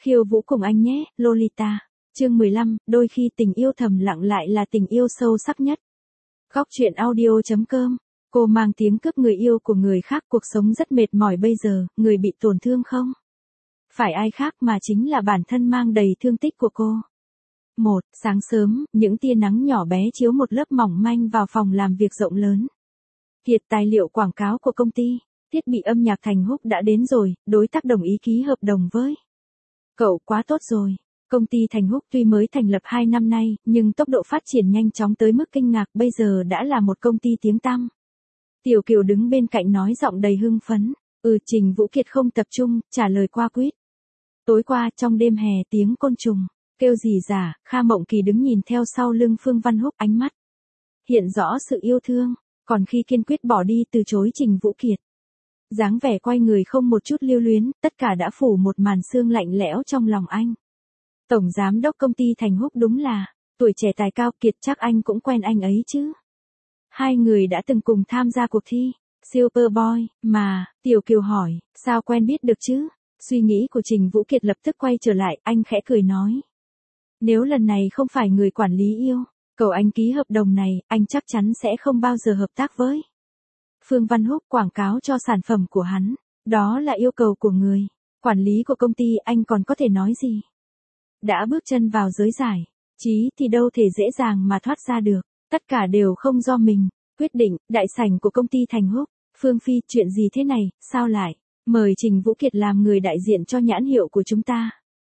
Khiêu vũ cùng anh nhé, Lolita. Chương 15, đôi khi tình yêu thầm lặng lại là tình yêu sâu sắc nhất. Góc truyện audio.com. Cô mang tiếng cướp người yêu của người khác, cuộc sống rất mệt mỏi bây giờ, người bị tổn thương không phải ai khác mà chính là bản thân mang đầy thương tích của cô. Sáng sớm, những tia nắng nhỏ bé chiếu một lớp mỏng manh vào phòng làm việc rộng lớn. Kiệt, tài liệu quảng cáo của công ty, thiết bị âm nhạc Thành Húc đã đến rồi, đối tác đồng ý ký hợp đồng với cậu. Quá tốt rồi. Công ty Thành Húc tuy mới thành lập 2 năm nay, nhưng tốc độ phát triển nhanh chóng tới mức kinh ngạc, bây giờ đã là một công ty tiếng tăm. Tiểu Kiều đứng bên cạnh nói giọng đầy hưng phấn. Trình Vũ Kiệt không tập trung, trả lời qua quýt. Tối qua, trong đêm hè, tiếng côn trùng kêu rỉ rả, Kha Mộng Kỳ đứng nhìn theo sau lưng Phương Văn Húc, ánh mắt hiện rõ sự yêu thương, còn khi kiên quyết bỏ đi từ chối Trình Vũ Kiệt. Dáng vẻ quay người không một chút lưu luyến, tất cả đã phủ một màn sương lạnh lẽo trong lòng anh. Tổng giám đốc công ty Thành Húc đúng là tuổi trẻ tài cao. Kiệt, chắc anh cũng quen anh ấy chứ? Hai người đã từng cùng tham gia cuộc thi Superboy mà. Tiểu Kiều hỏi. Sao quen biết được chứ? Suy nghĩ của Trình Vũ Kiệt lập tức quay trở lại, anh khẽ cười nói. Nếu lần này không phải người quản lý yêu cầu anh ký hợp đồng này, anh chắc chắn sẽ không bao giờ hợp tác với Phương Văn Húc quảng cáo cho sản phẩm của hắn. Đó là yêu cầu của người quản lý của công ty, anh còn có thể nói gì? Đã bước chân vào giới giải trí thì đâu thể dễ dàng mà thoát ra được. Tất cả đều không do mình quyết định. Đại sảnh của công ty Thành Húc. Phương Phi, chuyện gì thế này, sao lại mời Trình Vũ Kiệt làm người đại diện cho nhãn hiệu của chúng ta?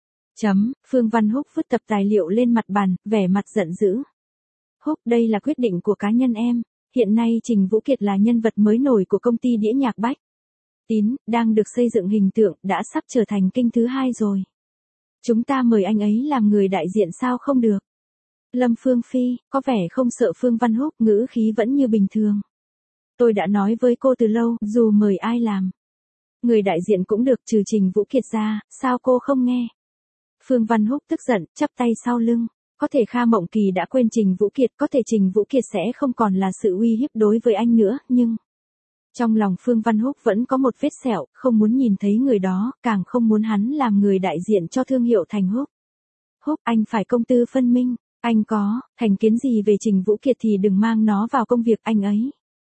Phương Văn Húc vứt tập tài liệu lên mặt bàn, vẻ mặt giận dữ. Húc, đây là quyết định của cá nhân em. Hiện nay Trình Vũ Kiệt là nhân vật mới nổi của công ty đĩa nhạc Bách Tín, đang được xây dựng hình tượng, đã sắp trở thành kênh thứ 2 rồi. Chúng ta mời anh ấy làm người đại diện sao không được? Lâm Phương Phi, có vẻ không sợ Phương Văn Húc, ngữ khí vẫn như bình thường. Tôi đã nói với cô từ lâu, dù mời ai làm người đại diện cũng được, trừ Trình Vũ Kiệt ra, sao cô không nghe? Phương Văn Húc tức giận, chắp tay sau lưng. Có thể Kha Mộng Kỳ đã quên Trình Vũ Kiệt, có thể Trình Vũ Kiệt sẽ không còn là sự uy hiếp đối với anh nữa, nhưng trong lòng Phương Văn Húc vẫn có một vết sẹo, không muốn nhìn thấy người đó, càng không muốn hắn làm người đại diện cho thương hiệu Thành Húc. Húc, anh phải công tư phân minh, anh có thành kiến gì về Trình Vũ Kiệt thì đừng mang nó vào công việc anh ấy.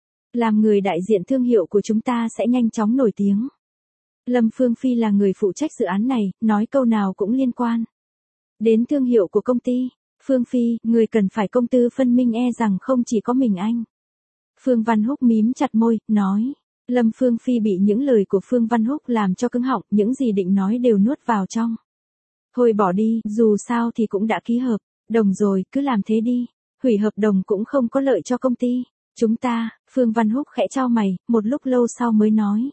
Làm người đại diện thương hiệu của chúng ta sẽ nhanh chóng nổi tiếng. Lâm Phương Phi là người phụ trách dự án này, nói câu nào cũng liên quan đến thương hiệu của công ty. Phương Phi, người cần phải công tư phân minh, e rằng không chỉ có mình anh. Phương Văn Húc mím chặt môi, nói. Lâm Phương Phi bị những lời của Phương Văn Húc làm cho cứng họng, những gì định nói đều nuốt vào trong. Thôi bỏ đi, dù sao thì cũng đã ký hợp đồng rồi, cứ làm thế đi. Hủy hợp đồng cũng không có lợi cho công ty chúng ta. Phương Văn Húc khẽ chau mày, một lúc lâu sau mới nói.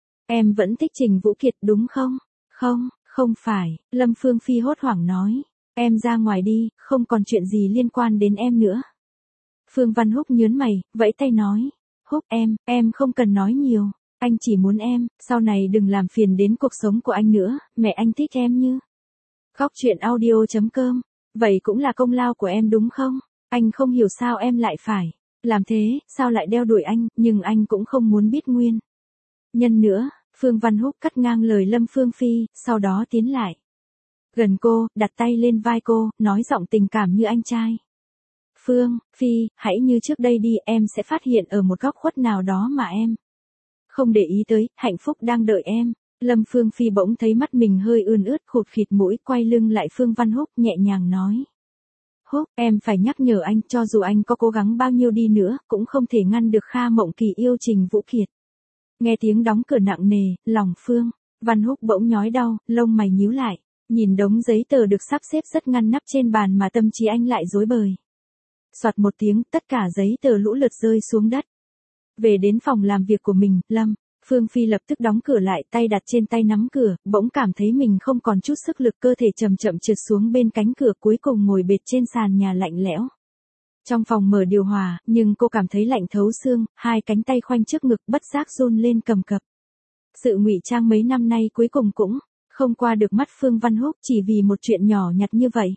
Em vẫn thích Trình Vũ Kiệt đúng không? Không phải. Lâm Phương Phi hốt hoảng nói. Em ra ngoài đi, không còn chuyện gì liên quan đến em nữa. Phương Văn Húc nhớn mày, vẫy tay nói. Húc, em không cần nói nhiều. Anh chỉ muốn em, sau này đừng làm phiền đến cuộc sống của anh nữa, mẹ anh thích em như. Góc truyện audio.com. Vậy cũng là công lao của em đúng không? Anh không hiểu sao em lại phải làm thế, sao lại đeo đuổi anh, nhưng anh cũng không muốn biết nguyên nhân nữa. Phương Văn Húc cắt ngang lời Lâm Phương Phi, sau đó tiến lại gần cô, đặt tay lên vai cô, nói giọng tình cảm như anh trai. Phương Phi, hãy như trước đây đi, em sẽ phát hiện ở một góc khuất nào đó mà em không để ý tới, hạnh phúc đang đợi em. Lâm Phương Phi bỗng thấy mắt mình hơi ươn ướt, khụt khịt mũi, quay lưng lại Phương Văn Húc, nhẹ nhàng nói. Húc, em phải nhắc nhở anh, cho dù anh có cố gắng bao nhiêu đi nữa, cũng không thể ngăn được Kha Mộng Kỳ yêu Trình Vũ Kiệt. Nghe tiếng đóng cửa nặng nề, lòng Phương Văn Húc bỗng nhói đau, lông mày nhíu lại, nhìn đống giấy tờ được sắp xếp rất ngăn nắp trên bàn mà tâm trí anh lại rối bời. Soạt một tiếng, tất cả giấy tờ lũ lượt rơi xuống đất. Về đến phòng làm việc của mình, Lâm Phương Phi lập tức đóng cửa lại, tay đặt trên tay nắm cửa, bỗng cảm thấy mình không còn chút sức lực, cơ thể chậm chậm trượt xuống bên cánh cửa, cuối cùng ngồi bệt trên sàn nhà lạnh lẽo. Trong phòng mở điều hòa, nhưng cô cảm thấy lạnh thấu xương, hai cánh tay khoanh trước ngực, bất giác run lên cầm cập. Sự ngụy trang mấy năm nay cuối cùng cũng không qua được mắt Phương Văn Húc, chỉ vì một chuyện nhỏ nhặt như vậy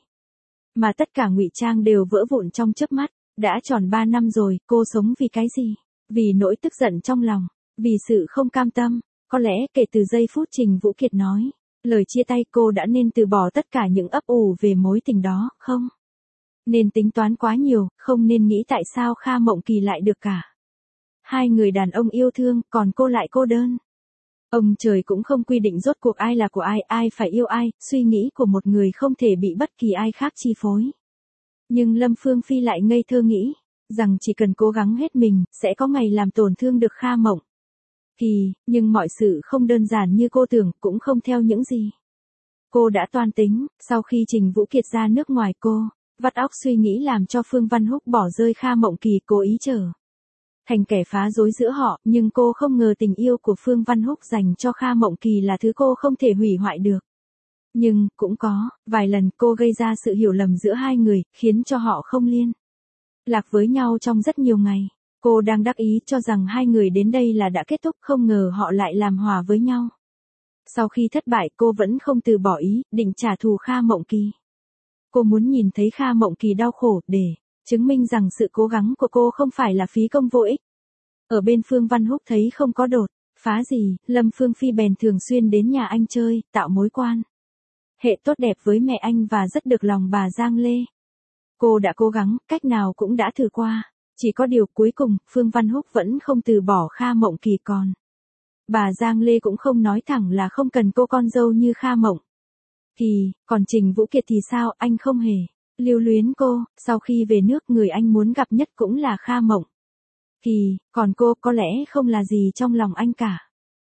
mà tất cả ngụy trang đều vỡ vụn trong chớp mắt. Đã tròn 3 năm rồi, cô sống vì cái gì? Vì nỗi tức giận trong lòng, vì sự không cam tâm. Có lẽ kể từ giây phút Trình Vũ Kiệt nói Lời chia tay cô đã nên từ bỏ tất cả những ấp ủ về mối tình đó, không? Nên tính toán quá nhiều, không nên nghĩ tại sao Kha Mộng Kỳ lại được cả. Hai người đàn ông yêu thương, còn cô lại cô đơn. Ông trời cũng không quy định rốt cuộc ai là của ai, ai phải yêu ai, suy nghĩ của một người không thể bị bất kỳ ai khác chi phối. Nhưng Lâm Phương Phi lại ngây thơ nghĩ, rằng chỉ cần cố gắng hết mình, sẽ có ngày làm tổn thương được Kha Mộng Kỳ, nhưng mọi sự không đơn giản như cô tưởng, cũng không theo những gì cô đã toan tính. Sau khi Trình Vũ Kiệt ra nước ngoài, cô vắt óc suy nghĩ làm cho Phương Văn Húc bỏ rơi Kha Mộng Kỳ, cố ý trở thành kẻ phá rối giữa họ, nhưng cô không ngờ tình yêu của Phương Văn Húc dành cho Kha Mộng Kỳ là thứ cô không thể hủy hoại được. Nhưng, cũng có, vài lần cô gây ra sự hiểu lầm giữa hai người, khiến cho họ không liên lạc với nhau trong rất nhiều ngày. Cô đang đắc ý cho rằng hai người đến đây là đã kết thúc, không ngờ họ lại làm hòa với nhau. Sau khi thất bại, cô vẫn không từ bỏ ý, định trả thù Kha Mộng Kỳ. Cô muốn nhìn thấy Kha Mộng Kỳ đau khổ, để chứng minh rằng sự cố gắng của cô không phải là phí công vô ích. Ở bên Phương Văn Húc thấy không có đột phá gì, Lâm Phương Phi bèn thường xuyên đến nhà anh chơi, tạo mối quan hệ tốt đẹp với mẹ anh và rất được lòng bà Giang Lê. Cô đã cố gắng, cách nào cũng đã thử qua. Chỉ có điều cuối cùng, Phương Văn Húc vẫn không từ bỏ Kha Mộng Kỳ, còn bà Giang Lê cũng không nói thẳng là không cần cô con dâu như Kha Mộng Kỳ. Còn Trình Vũ Kiệt thì sao, anh không hề lưu luyến cô, sau khi về nước người anh muốn gặp nhất cũng là Kha Mộng Kỳ, còn cô có lẽ không là gì trong lòng anh cả.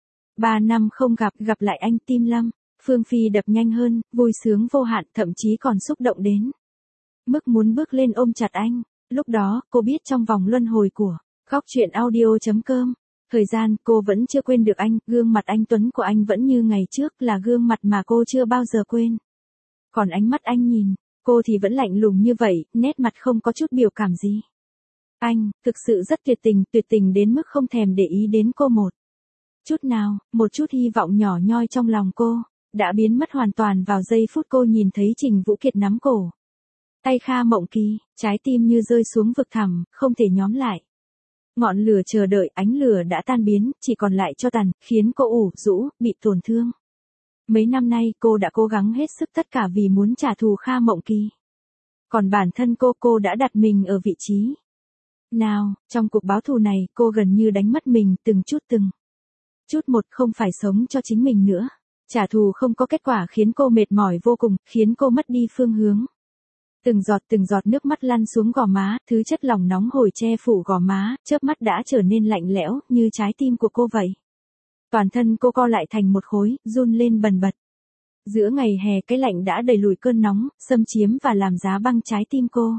3 năm không gặp lại anh, tim Lâm Phương Phi đập nhanh hơn, vui sướng vô hạn, thậm chí còn xúc động đến mức muốn bước lên ôm chặt anh. Lúc đó, cô biết trong vòng luân hồi của Góc Chuyện Audio.com, thời gian cô vẫn chưa quên được anh, gương mặt anh tuấn của anh vẫn như ngày trước, là gương mặt mà cô chưa bao giờ quên. Còn ánh mắt anh nhìn cô thì vẫn lạnh lùng như vậy, nét mặt không có chút biểu cảm gì. Anh, thực sự rất tuyệt tình đến mức không thèm để ý đến cô một chút nào. Một chút hy vọng nhỏ nhoi trong lòng cô đã biến mất hoàn toàn vào giây phút cô nhìn thấy Trình Vũ Kiệt nắm cổ tay Kha Mộng Kỳ, trái tim như rơi xuống vực thẳm, không thể nhóm lại. Ngọn lửa chờ đợi, ánh lửa đã tan biến, chỉ còn lại tro tàn, khiến cô ủ rũ, bị tổn thương. Mấy năm nay cô đã cố gắng hết sức tất cả vì muốn trả thù Kha Mộng Kỳ. Còn bản thân cô đã đặt mình ở vị trí nào, trong cuộc báo thù này, cô gần như đánh mất mình, từng chút một, không phải sống cho chính mình nữa. Trả thù không có kết quả khiến cô mệt mỏi vô cùng, khiến cô mất đi phương hướng. Từng giọt nước mắt lăn xuống gò má, thứ chất lỏng nóng hổi che phủ gò má, chớp mắt đã trở nên lạnh lẽo, như trái tim của cô vậy. Toàn thân cô co lại thành một khối, run lên bần bật. Giữa ngày hè, cái lạnh đã đẩy lùi cơn nóng, xâm chiếm và làm giá băng trái tim cô.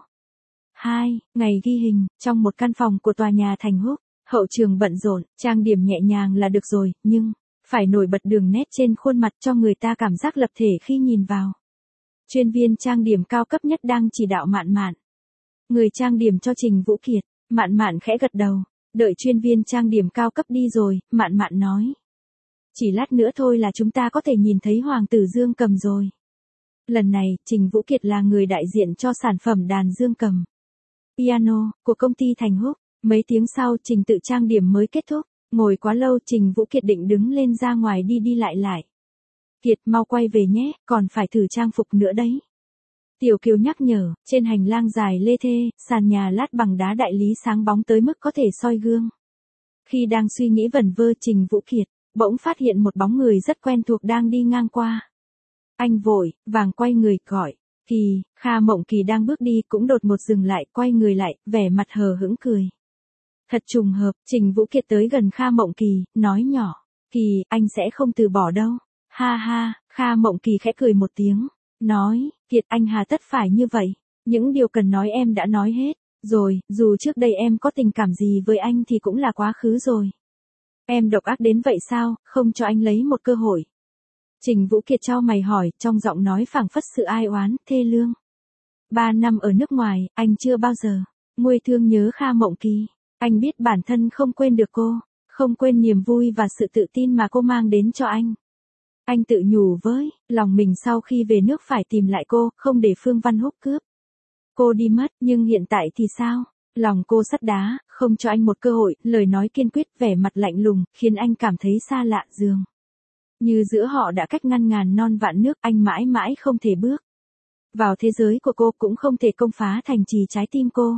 2. Ngày ghi hình, trong một căn phòng của tòa nhà Thành Húc, hậu trường bận rộn, trang điểm nhẹ nhàng là được rồi, nhưng phải nổi bật đường nét trên khuôn mặt cho người ta cảm giác lập thể khi nhìn vào. Chuyên viên trang điểm cao cấp nhất đang chỉ đạo Mạn Mạn. Người trang điểm cho Trình Vũ Kiệt. Mạn Mạn khẽ gật đầu. Đợi chuyên viên trang điểm cao cấp đi rồi, Mạn Mạn nói. Chỉ lát nữa thôi là chúng ta có thể nhìn thấy Hoàng tử Dương Cầm rồi. Lần này, Trình Vũ Kiệt là người đại diện cho sản phẩm đàn dương cầm piano của công ty Thành Húc. Mấy tiếng sau, trình tự trang điểm mới kết thúc. Ngồi quá lâu, Trình Vũ Kiệt định đứng lên ra ngoài đi lại. Kiệt, mau quay về nhé, còn phải thử trang phục nữa đấy. Tiểu Kiều nhắc nhở. Trên hành lang dài lê thê, sàn nhà lát bằng đá đại lý sáng bóng tới mức có thể soi gương. Khi đang suy nghĩ vẩn vơ, Trình Vũ Kiệt bỗng phát hiện một bóng người rất quen thuộc đang đi ngang qua. Anh vội vàng quay người gọi. Kỳ. Kha Mộng Kỳ đang bước đi cũng đột ngột dừng lại, quay người lại, vẻ mặt hờ hững cười. Thật trùng hợp, Trình Vũ Kiệt tới gần Kha Mộng Kỳ, nói nhỏ. Kỳ, anh sẽ không từ bỏ đâu. Ha ha. Kha Mộng Kỳ khẽ cười một tiếng. Nói, Kiệt, anh hà tất phải như vậy. Những điều cần nói em đã nói hết rồi, dù trước đây em có tình cảm gì với anh thì cũng là quá khứ rồi. Em độc ác đến vậy sao, không cho anh lấy một cơ hội. Trình Vũ Kiệt chau mày hỏi, trong giọng nói phảng phất sự ai oán, thê lương. 3 năm ở nước ngoài, anh chưa bao giờ nguôi thương nhớ Kha Mộng Kỳ. Anh biết bản thân không quên được cô, không quên niềm vui và sự tự tin mà cô mang đến cho anh. Anh tự nhủ với lòng mình sau khi về nước phải tìm lại cô, không để Phương Văn Húc cướp cô đi mất, nhưng hiện tại thì sao? Lòng cô sắt đá, không cho anh một cơ hội, lời nói kiên quyết, vẻ mặt lạnh lùng, khiến anh cảm thấy xa lạ dường Như giữa họ đã cách ngăn ngàn non vạn nước, anh mãi mãi không thể bước vào thế giới của cô, cũng không thể công phá thành trì trái tim cô.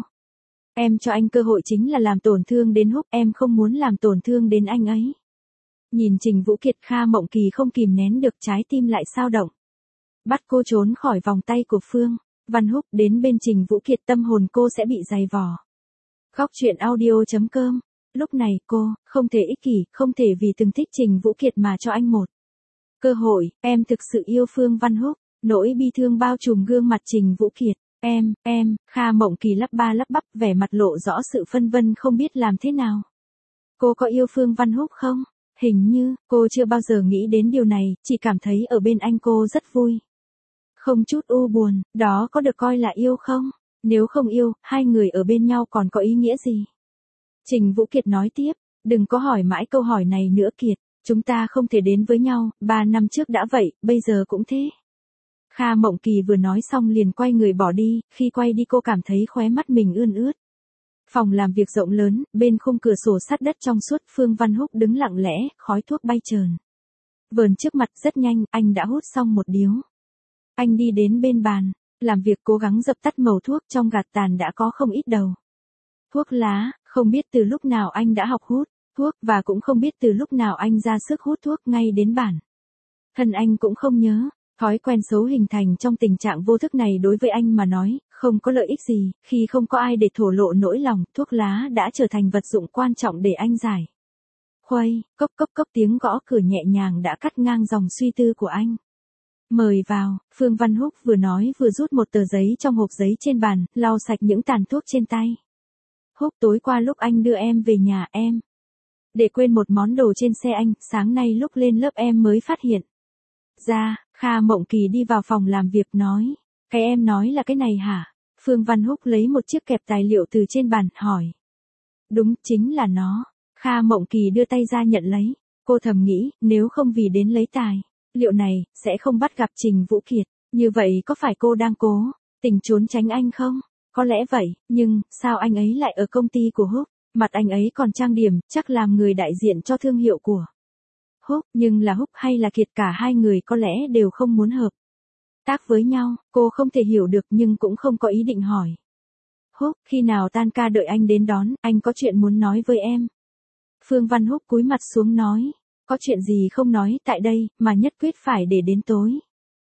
Em cho anh cơ hội chính là làm tổn thương đến Húc, em không muốn làm tổn thương đến anh ấy. Nhìn Trình Vũ Kiệt, Kha Mộng Kỳ không kìm nén được, trái tim lại xao động. Bắt cô trốn khỏi vòng tay của Phương Văn Húc, đến bên Trình Vũ Kiệt, tâm hồn cô sẽ bị dày vò. Góc truyện audio.com. Lúc này cô không thể ích kỷ, không thể vì từng thích Trình Vũ Kiệt mà cho anh một cơ hội. Em thực sự yêu Phương Văn Húc. Nỗi bi thương bao trùm gương mặt Trình Vũ Kiệt. Em, Kha Mộng Kỳ lắp ba lắp bắp, vẻ mặt lộ rõ sự phân vân không biết làm thế nào. Cô có yêu Phương Văn Húc không? Hình như, cô chưa bao giờ nghĩ đến điều này, chỉ cảm thấy ở bên anh cô rất vui. Không chút u buồn, đó có được coi là yêu không? Nếu không yêu, hai người ở bên nhau còn có ý nghĩa gì? Trình Vũ Kiệt nói tiếp, đừng có hỏi mãi câu hỏi này nữa Kiệt, chúng ta không thể đến với nhau, 3 năm trước đã vậy, bây giờ cũng thế. Kha Mộng Kỳ vừa nói xong liền quay người bỏ đi, khi quay đi cô cảm thấy khóe mắt mình ươn ướt. Phòng làm việc rộng lớn, bên khung cửa sổ sắt đất trong suốt, Phương Văn Húc đứng lặng lẽ, khói thuốc bay trờn vờn trước mặt. Rất nhanh, anh đã hút xong một điếu. Anh đi đến bên bàn làm việc, cố gắng dập tắt màu thuốc, trong gạt tàn đã có không ít đầu thuốc lá. Không biết từ lúc nào anh đã học hút thuốc, và cũng không biết từ lúc nào anh ra sức hút thuốc ngay đến bản thân anh cũng không nhớ. Thói quen xấu hình thành trong tình trạng vô thức này đối với anh mà nói, không có lợi ích gì, khi không có ai để thổ lộ nỗi lòng, thuốc lá đã trở thành vật dụng quan trọng để anh giải khuây. Cốc cốc cốc, tiếng gõ cửa nhẹ nhàng đã cắt ngang dòng suy tư của anh. Mời vào. Phương Văn Húc vừa nói vừa rút một tờ giấy trong hộp giấy trên bàn, lau sạch những tàn thuốc trên tay. Húc, tối qua lúc anh đưa em về nhà, em để quên một món đồ trên xe anh, sáng nay lúc lên lớp em mới phát hiện ra. Kha Mộng Kỳ đi vào phòng làm việc nói, cái em nói là cái này hả? Phương Văn Húc lấy một chiếc kẹp tài liệu từ trên bàn, hỏi. Đúng, chính là nó. Kha Mộng Kỳ đưa tay ra nhận lấy. Cô thầm nghĩ, nếu không vì đến lấy tài liệu này, sẽ không bắt gặp Trình Vũ Kiệt. Như vậy có phải cô đang cố tình trốn tránh anh không? Có lẽ vậy, nhưng, sao anh ấy lại ở công ty của Húc? Mặt anh ấy còn trang điểm, chắc làm người đại diện cho thương hiệu của Húc, nhưng là Húc hay là Kiệt, cả hai người có lẽ đều không muốn hợp tác với nhau. Cô không thể hiểu được nhưng cũng không có ý định hỏi. Húc, khi nào tan ca đợi anh đến đón, anh có chuyện muốn nói với em. Phương Văn Húc cúi mặt xuống nói, có chuyện gì không nói tại đây, mà nhất quyết phải để đến tối.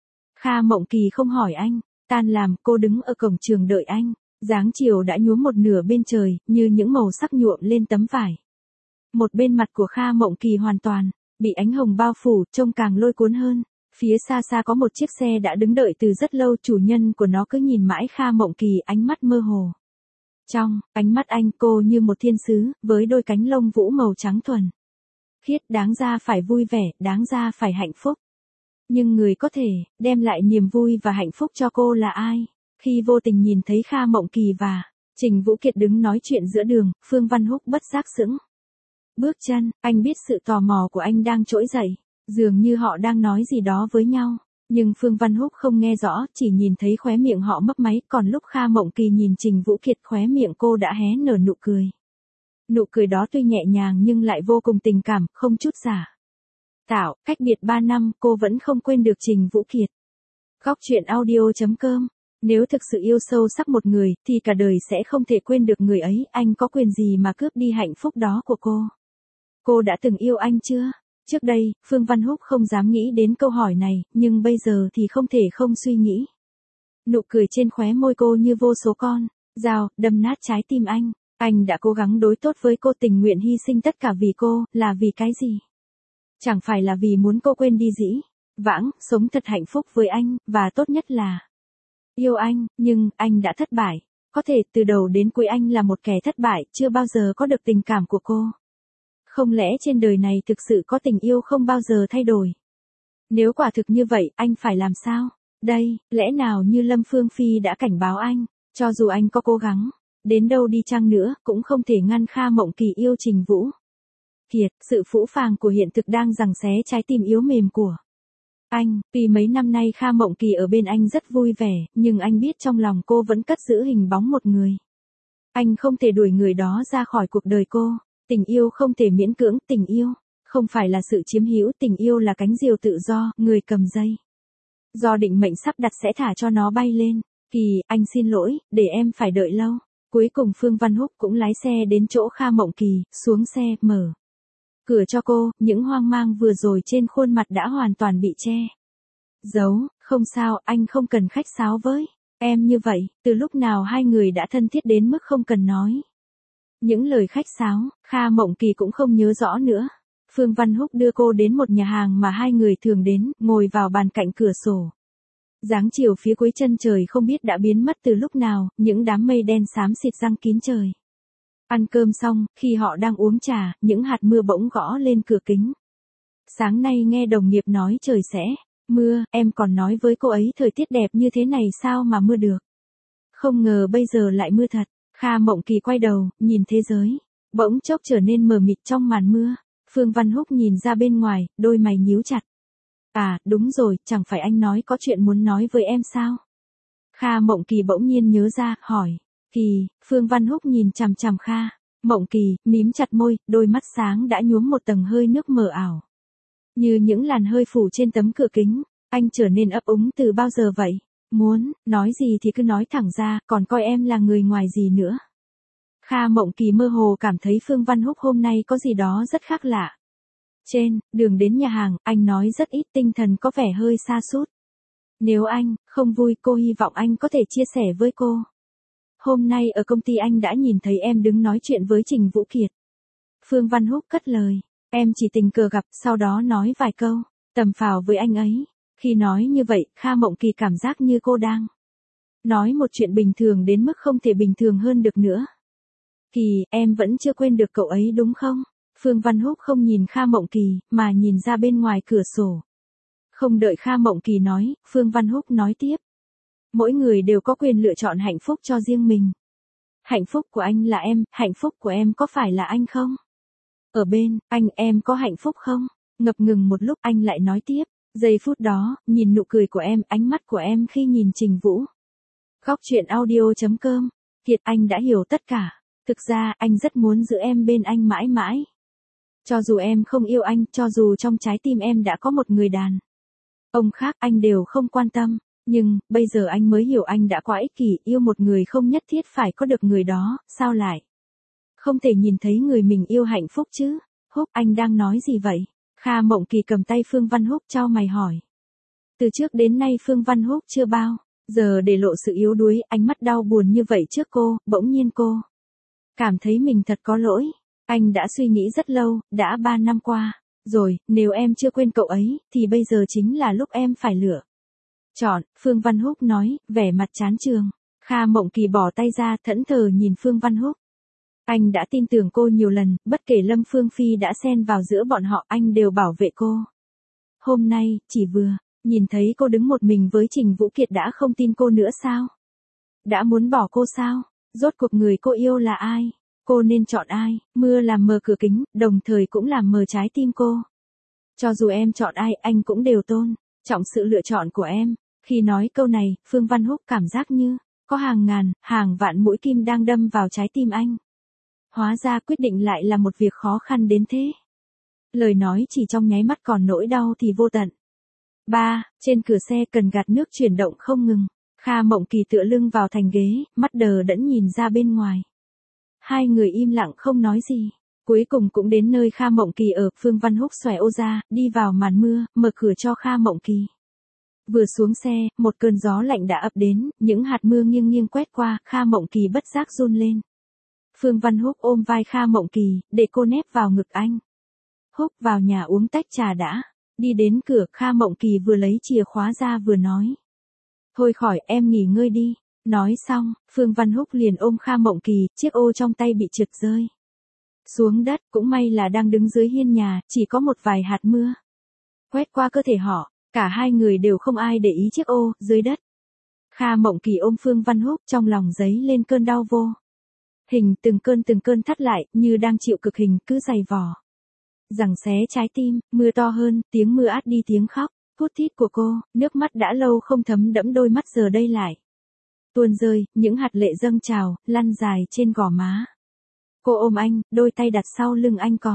Kha Mộng Kỳ không hỏi anh, tan làm, cô đứng ở cổng trường đợi anh. Dáng chiều đã nhuốm một nửa bên trời, như những màu sắc nhuộm lên tấm vải. Một bên mặt của Kha Mộng Kỳ hoàn toàn bị ánh hồng bao phủ, trông càng lôi cuốn hơn. Phía xa xa có một chiếc xe đã đứng đợi từ rất lâu, chủ nhân của nó cứ nhìn mãi Kha Mộng Kỳ, ánh mắt mơ hồ. Trong ánh mắt anh, cô như một thiên sứ, với đôi cánh lông vũ màu trắng thuần khiết, đáng ra phải vui vẻ, đáng ra phải hạnh phúc. Nhưng người có thể đem lại niềm vui và hạnh phúc cho cô là ai? Khi vô tình nhìn thấy Kha Mộng Kỳ và Trình Vũ Kiệt đứng nói chuyện giữa đường, Phương Văn Húc bất giác sững bước chân. Anh biết sự tò mò của anh đang trỗi dậy, dường như họ đang nói gì đó với nhau. Nhưng Phương Văn Húc không nghe rõ, chỉ nhìn thấy khóe miệng họ mấp máy, còn lúc Kha Mộng Kỳ nhìn Trình Vũ Kiệt, khóe miệng cô đã hé nở nụ cười. Nụ cười đó tuy nhẹ nhàng nhưng lại vô cùng tình cảm, không chút giả tạo. Cách biệt 3 năm, cô vẫn không quên được Trình Vũ Kiệt. Góc truyện audio.com. Nếu thực sự yêu sâu sắc một người, thì cả đời sẽ không thể quên được người ấy. Anh có quyền gì mà cướp đi hạnh phúc đó của cô? Cô đã từng yêu anh chưa? Trước đây, Phương Văn Húc không dám nghĩ đến câu hỏi này, nhưng bây giờ thì không thể không suy nghĩ. Nụ cười trên khóe môi cô như vô số con dao đâm nát trái tim anh. Anh đã cố gắng đối tốt với cô, tình nguyện hy sinh tất cả vì cô, là vì cái gì? Chẳng phải là vì muốn cô quên đi dĩ vãng, sống thật hạnh phúc với anh, và tốt nhất là yêu anh, nhưng anh đã thất bại. Có thể từ đầu đến cuối anh là một kẻ thất bại, chưa bao giờ có được tình cảm của cô. Không lẽ trên đời này thực sự có tình yêu không bao giờ thay đổi? Nếu quả thực như vậy, anh phải làm sao? Đây, lẽ nào như Lâm Phương Phi đã cảnh báo anh, cho dù anh có cố gắng đến đâu đi chăng nữa, cũng không thể ngăn Kha Mộng Kỳ yêu Trình Vũ Kiệt. Sự phũ phàng của hiện thực đang giằng xé trái tim yếu mềm của anh. Vì mấy năm nay Kha Mộng Kỳ ở bên anh rất vui vẻ, nhưng anh biết trong lòng cô vẫn cất giữ hình bóng một người. Anh không thể đuổi người đó ra khỏi cuộc đời cô. Tình yêu không thể miễn cưỡng, tình yêu Không phải là sự chiếm hữu, tình yêu là cánh diều tự do, người cầm dây. Do định mệnh sắp đặt sẽ thả cho nó bay lên. Kỳ, anh xin lỗi, để em phải đợi lâu. Cuối cùng Phương Văn Húc cũng lái xe đến chỗ Kha Mộng Kỳ, xuống xe, mở cửa cho cô, những hoang mang vừa rồi trên khuôn mặt đã hoàn toàn bị che giấu. Không sao, anh không cần khách sáo với em như vậy, từ lúc nào hai người đã thân thiết đến mức không cần nói những lời khách sáo, Kha Mộng Kỳ cũng không nhớ rõ nữa. Phương Văn Húc đưa cô đến một nhà hàng mà hai người thường đến, ngồi vào bàn cạnh cửa sổ. Dáng chiều phía cuối chân trời không biết đã biến mất từ lúc nào, những đám mây đen xám xịt giăng kín trời. Ăn cơm xong, khi họ đang uống trà, những hạt mưa bỗng gõ lên cửa kính. Sáng nay nghe đồng nghiệp nói trời sẽ mưa, em còn nói với cô ấy thời tiết đẹp như thế này sao mà mưa được. Không ngờ bây giờ lại mưa thật. Kha Mộng Kỳ quay đầu, nhìn thế giới bỗng chốc trở nên mờ mịt trong màn mưa. Phương Văn Húc nhìn ra bên ngoài, đôi mày nhíu chặt. À, đúng rồi, chẳng phải anh nói có chuyện muốn nói với em sao? Kha Mộng Kỳ bỗng nhiên nhớ ra, hỏi. Kỳ, Phương Văn Húc nhìn chằm chằm Kha Mộng Kỳ, mím chặt môi, đôi mắt sáng đã nhuốm một tầng hơi nước mờ ảo. Như những làn hơi phủ trên tấm cửa kính, anh trở nên ấp úng từ bao giờ vậy? Muốn nói gì thì cứ nói thẳng ra, còn coi em là người ngoài gì nữa. Kha Mộng Kỳ mơ hồ cảm thấy Phương Văn Húc hôm nay có gì đó rất khác lạ. Trên đường đến nhà hàng, anh nói rất ít, tinh thần có vẻ hơi sa sút. Nếu anh không vui, cô hy vọng anh có thể chia sẻ với cô. Hôm nay ở công ty anh đã nhìn thấy em đứng nói chuyện với Trình Vũ Kiệt. Phương Văn Húc cất lời. Em chỉ tình cờ gặp, sau đó nói vài câu tầm phào với anh ấy. Khi nói như vậy, Kha Mộng Kỳ cảm giác như cô đang nói một chuyện bình thường đến mức không thể bình thường hơn được nữa. Kỳ, em vẫn chưa quên được cậu ấy đúng không? Phương Văn Húc không nhìn Kha Mộng Kỳ, mà nhìn ra bên ngoài cửa sổ. Không đợi Kha Mộng Kỳ nói, Phương Văn Húc nói tiếp. Mỗi người đều có quyền lựa chọn hạnh phúc cho riêng mình. Hạnh phúc của anh là em, hạnh phúc của em có phải là anh không? Ở bên, anh, em có hạnh phúc không? Ngập ngừng một lúc anh lại nói tiếp. Giây phút đó, nhìn nụ cười của em, ánh mắt của em khi nhìn Trình Vũ. Góc truyện audio.com. Kiệt, anh đã hiểu tất cả. Thực ra, anh rất muốn giữ em bên anh mãi mãi. Cho dù em không yêu anh, cho dù trong trái tim em đã có một người đàn ông khác, anh đều không quan tâm. Nhưng, bây giờ anh mới hiểu anh đã quá ích kỷ, yêu một người không nhất thiết phải có được người đó, sao lại không thể nhìn thấy người mình yêu hạnh phúc chứ? Húc, anh đang nói gì vậy? Kha Mộng Kỳ cầm tay Phương Văn Húc chau mày hỏi. Từ trước đến nay Phương Văn Húc chưa bao giờ để lộ sự yếu đuối, ánh mắt đau buồn như vậy trước cô, bỗng nhiên cô cảm thấy mình thật có lỗi. Anh đã suy nghĩ rất lâu, đã 3 năm qua rồi, nếu em chưa quên cậu ấy, thì bây giờ chính là lúc em phải lựa chọn, Phương Văn Húc nói, vẻ mặt chán chường. Kha Mộng Kỳ bỏ tay ra, thẫn thờ nhìn Phương Văn Húc. Anh đã tin tưởng cô nhiều lần, bất kể Lâm Phương Phi đã xen vào giữa bọn họ, anh đều bảo vệ cô. Hôm nay, chỉ vừa nhìn thấy cô đứng một mình với Trình Vũ Kiệt đã không tin cô nữa sao? Đã muốn bỏ cô sao? Rốt cuộc người cô yêu là ai? Cô nên chọn ai? Mưa làm mờ cửa kính, đồng thời cũng làm mờ trái tim cô. Cho dù em chọn ai, anh cũng đều tôn trọng sự lựa chọn của em. Khi nói câu này, Phương Văn Húc cảm giác như có hàng ngàn, hàng vạn mũi kim đang đâm vào trái tim anh. Hóa ra quyết định lại là một việc khó khăn đến thế. Lời nói chỉ trong nháy mắt, còn nỗi đau thì vô tận. 3. Trên cửa xe cần gạt nước chuyển động không ngừng. Kha Mộng Kỳ tựa lưng vào thành ghế, mắt đờ đẫn nhìn ra bên ngoài. Hai người im lặng không nói gì. Cuối cùng cũng đến nơi Kha Mộng Kỳ ở, Phương Văn Húc xòe ô ra, đi vào màn mưa, mở cửa cho Kha Mộng Kỳ. Vừa xuống xe, một cơn gió lạnh đã ập đến, những hạt mưa nghiêng nghiêng quét qua, Kha Mộng Kỳ bất giác run lên. Phương Văn Húc ôm vai Kha Mộng Kỳ, để cô nép vào ngực anh. Húc, vào nhà uống tách trà đã. Đi đến cửa, Kha Mộng Kỳ vừa lấy chìa khóa ra vừa nói. Thôi khỏi, em nghỉ ngơi đi. Nói xong, Phương Văn Húc liền ôm Kha Mộng Kỳ, chiếc ô trong tay bị trượt rơi xuống đất, cũng may là đang đứng dưới hiên nhà, chỉ có một vài hạt mưa quét qua cơ thể họ, cả hai người đều không ai để ý chiếc ô dưới đất. Kha Mộng Kỳ ôm Phương Văn Húc, trong lòng dấy lên cơn đau vô hình, từng cơn thắt lại, như đang chịu cực hình, cứ giày vò giằng xé trái tim. Mưa to hơn, tiếng mưa át đi tiếng khóc thút thít của cô, nước mắt đã lâu không thấm đẫm đôi mắt giờ đây lại tuôn rơi, những hạt lệ dâng trào, lăn dài trên gò má. Cô ôm anh, đôi tay đặt sau lưng anh có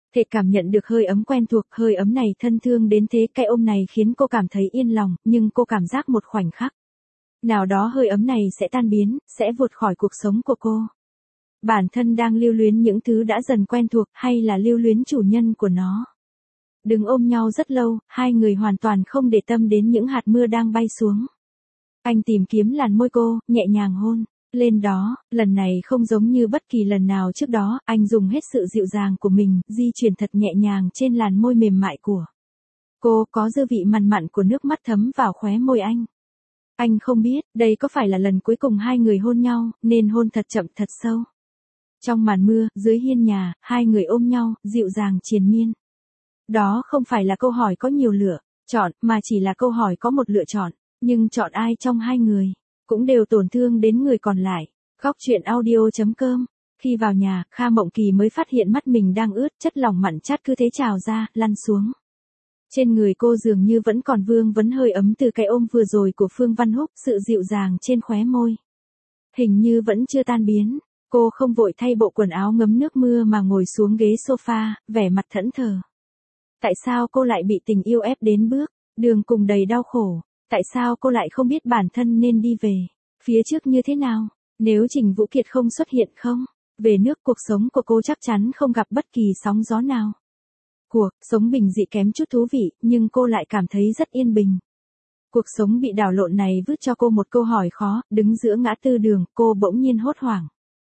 Thể cảm nhận được hơi ấm quen thuộc, hơi ấm này thân thương đến thế, cái ôm này khiến cô cảm thấy yên lòng, nhưng cô cảm giác một khoảnh khắc nào đó hơi ấm này sẽ tan biến, sẽ vụt khỏi cuộc sống của cô. Bản thân đang lưu luyến những thứ đã dần quen thuộc, hay là lưu luyến chủ nhân của nó. Đứng ôm nhau rất lâu, hai người hoàn toàn không để tâm đến những hạt mưa đang bay xuống. Anh tìm kiếm làn môi cô, nhẹ nhàng hôn lên đó, lần này không giống như bất kỳ lần nào trước đó, anh dùng hết sự dịu dàng của mình, di chuyển thật nhẹ nhàng trên làn môi mềm mại của cô, có dư vị mặn mặn của nước mắt thấm vào khóe môi anh. Anh không biết, đây có phải là lần cuối cùng hai người hôn nhau, nên hôn thật chậm thật sâu. Trong màn mưa, dưới hiên nhà, hai người ôm nhau, dịu dàng triền miên. Đó không phải là câu hỏi có nhiều lựa chọn, mà chỉ là câu hỏi có một lựa chọn. Nhưng chọn ai trong hai người, cũng đều tổn thương đến người còn lại. Góc truyện audio.com. Khi vào nhà, Kha Mộng Kỳ mới phát hiện mắt mình đang ướt, chất lỏng mặn chát cứ thế trào ra, lăn xuống. Trên người cô dường như vẫn còn vương vấn hơi ấm từ cái ôm vừa rồi của Phương Văn Húc, sự dịu dàng trên khóe môi. Hình như vẫn chưa tan biến. Cô không vội thay bộ quần áo ngấm nước mưa mà ngồi xuống ghế sofa, vẻ mặt thẫn thờ. Tại sao cô lại bị tình yêu ép đến bước đường cùng đầy đau khổ? Tại sao cô lại không biết bản thân nên đi về phía trước như thế nào? Nếu Trình Vũ Kiệt không xuất hiện không? Về nước, cuộc sống của cô chắc chắn không gặp bất kỳ sóng gió nào. Cuộc sống bình dị kém chút thú vị, nhưng cô lại cảm thấy rất yên bình. Cuộc sống bị đảo lộn này vứt cho cô một câu hỏi khó, đứng giữa ngã tư đường, cô bỗng nhiên hốt hoảng.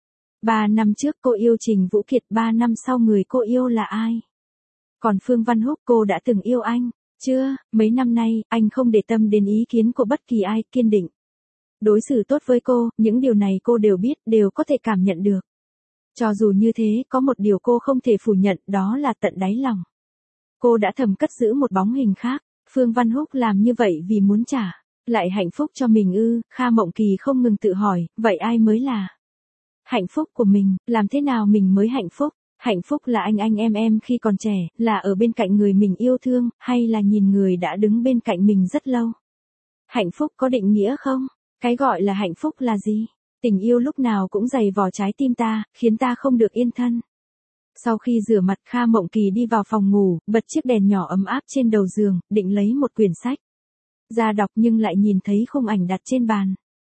3 năm trước cô yêu Trình Vũ Kiệt, 3 năm sau người cô yêu là ai? Còn Phương Văn Húc, cô đã từng yêu anh chưa? Mấy năm nay, anh không để tâm đến ý kiến của bất kỳ ai, kiên định đối xử tốt với cô, những điều này cô đều biết, đều có thể cảm nhận được. Cho dù như thế, có một điều cô không thể phủ nhận, đó là tận đáy lòng. Cô đã thầm cất giữ một bóng hình khác. Phương Văn Húc làm như vậy vì muốn trả lại hạnh phúc cho mình ư? Kha Mộng Kỳ không ngừng tự hỏi, vậy ai mới là hạnh phúc của mình? Làm thế nào mình mới hạnh phúc? Hạnh phúc là anh em khi còn trẻ, là ở bên cạnh người mình yêu thương, hay là nhìn người đã đứng bên cạnh mình rất lâu? Hạnh phúc có định nghĩa không? Cái gọi là hạnh phúc là gì? Tình yêu lúc nào cũng giày vò trái tim ta, khiến ta không được yên thân. Sau khi rửa mặt, Kha Mộng Kỳ đi vào phòng ngủ, bật chiếc đèn nhỏ ấm áp trên đầu giường, định lấy một quyển sách ra đọc nhưng lại nhìn thấy khung ảnh đặt trên bàn.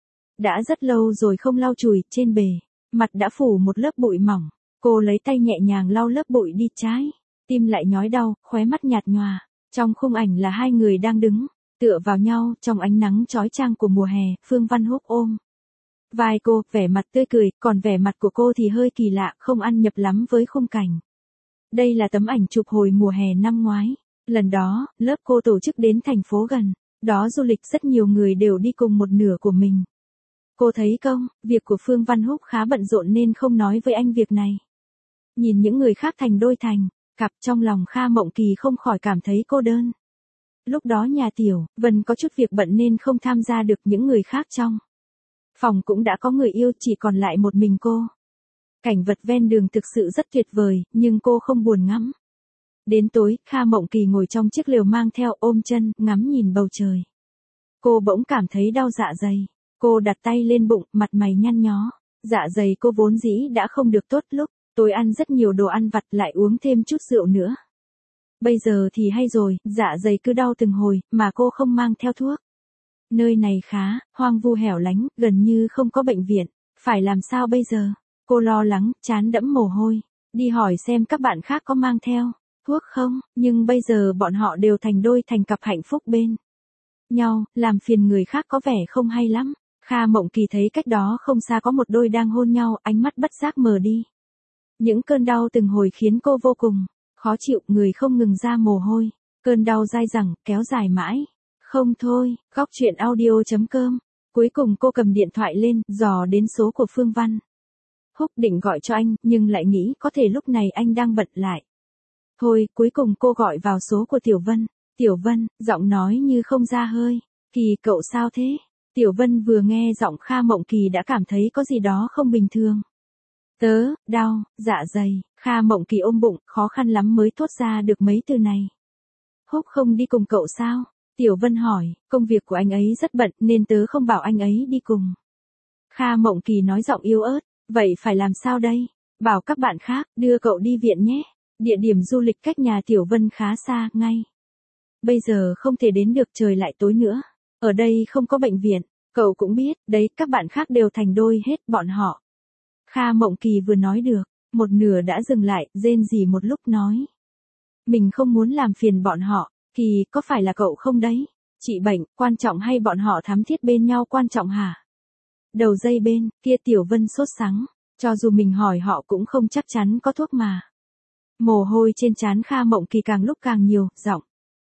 Đã rất lâu rồi không lau chùi, trên bề mặt đã phủ một lớp bụi mỏng. Cô lấy tay nhẹ nhàng lau lớp bụi đi, trái tim lại nhói đau, khóe mắt nhạt nhòa. Trong khung ảnh là hai người đang đứng tựa vào nhau trong ánh nắng chói chang của mùa hè. Phương Văn Húc ôm vai cô, vẻ mặt tươi cười, còn vẻ mặt của cô thì hơi kỳ lạ, không ăn nhập lắm với khung cảnh. Đây là tấm ảnh chụp hồi mùa hè năm ngoái. Lần đó, lớp cô tổ chức đến thành phố gần đó du lịch, rất nhiều người đều đi cùng một nửa của mình. Cô thấy việc của Phương Văn Húc khá bận rộn nên không nói với anh việc này. Nhìn những người khác thành đôi thành cặp, trong lòng Kha Mộng Kỳ không khỏi cảm thấy cô đơn. Lúc đó nhà Tiểu Vân có chút việc bận nên không tham gia được, những người khác trong phòng cũng đã có người yêu, chỉ còn lại một mình cô. Cảnh vật ven đường thực sự rất tuyệt vời, nhưng cô không buồn ngắm. Đến tối, Kha Mộng Kỳ ngồi trong chiếc lều mang theo, ôm chân, ngắm nhìn bầu trời. Cô bỗng cảm thấy đau dạ dày. Cô đặt tay lên bụng, mặt mày nhăn nhó. Dạ dày cô vốn dĩ đã không được tốt, lúc tối ăn rất nhiều đồ ăn vặt, lại uống thêm chút rượu nữa. Bây giờ thì hay rồi, dạ dày cứ đau từng hồi, mà cô không mang theo thuốc. Nơi này khá hoang vu hẻo lánh, gần như không có bệnh viện. Phải làm sao bây giờ? Cô lo lắng, trán đẫm mồ hôi. Đi hỏi xem các bạn khác có mang theo thuốc không, nhưng bây giờ bọn họ đều thành đôi thành cặp hạnh phúc bên nhau, làm phiền người khác có vẻ không hay lắm. Kha Mộng Kỳ thấy cách đó không xa có một đôi đang hôn nhau, ánh mắt bất giác mờ đi. Những cơn đau từng hồi khiến cô vô cùng khó chịu, người không ngừng ra mồ hôi. Cơn đau dai dẳng, kéo dài mãi không thôi. Góc truyện audio.com. Cuối cùng cô cầm điện thoại lên, dò đến số của Phương Văn Húc, định gọi cho anh, nhưng lại nghĩ có thể lúc này anh đang bận lại. Thôi, cuối cùng cô gọi vào số của Tiểu Vân. Tiểu Vân, giọng nói như không ra hơi. Kỳ, cậu sao thế? Tiểu Vân vừa nghe giọng Kha Mộng Kỳ đã cảm thấy có gì đó không bình thường. Đau, dạ dày. Kha Mộng Kỳ ôm bụng, khó khăn lắm mới thốt ra được mấy từ này. Húc không đi cùng cậu sao? Tiểu Vân hỏi, công việc của anh ấy rất bận nên tớ không bảo anh ấy đi cùng. Kha Mộng Kỳ nói giọng yếu ớt, vậy phải làm sao đây? Bảo các bạn khác, đưa cậu đi viện nhé. Địa điểm du lịch cách nhà Tiểu Vân khá xa, ngay. Bây giờ không thể đến được, trời lại tối nữa. Ở đây không có bệnh viện, cậu cũng biết, đấy, các bạn khác đều thành đôi hết bọn họ. Kha Mộng Kỳ vừa nói được, một nửa đã dừng lại, rên rỉ một lúc nói. Mình không muốn làm phiền bọn họ, Kỳ, có phải là cậu không đấy? Trị bệnh, quan trọng hay bọn họ thắm thiết bên nhau quan trọng hả? Đầu dây bên, kia Tiểu Vân sốt sắng, cho dù mình hỏi họ cũng không chắc chắn có thuốc mà. Mồ hôi trên trán Kha Mộng Kỳ càng lúc càng nhiều, giọng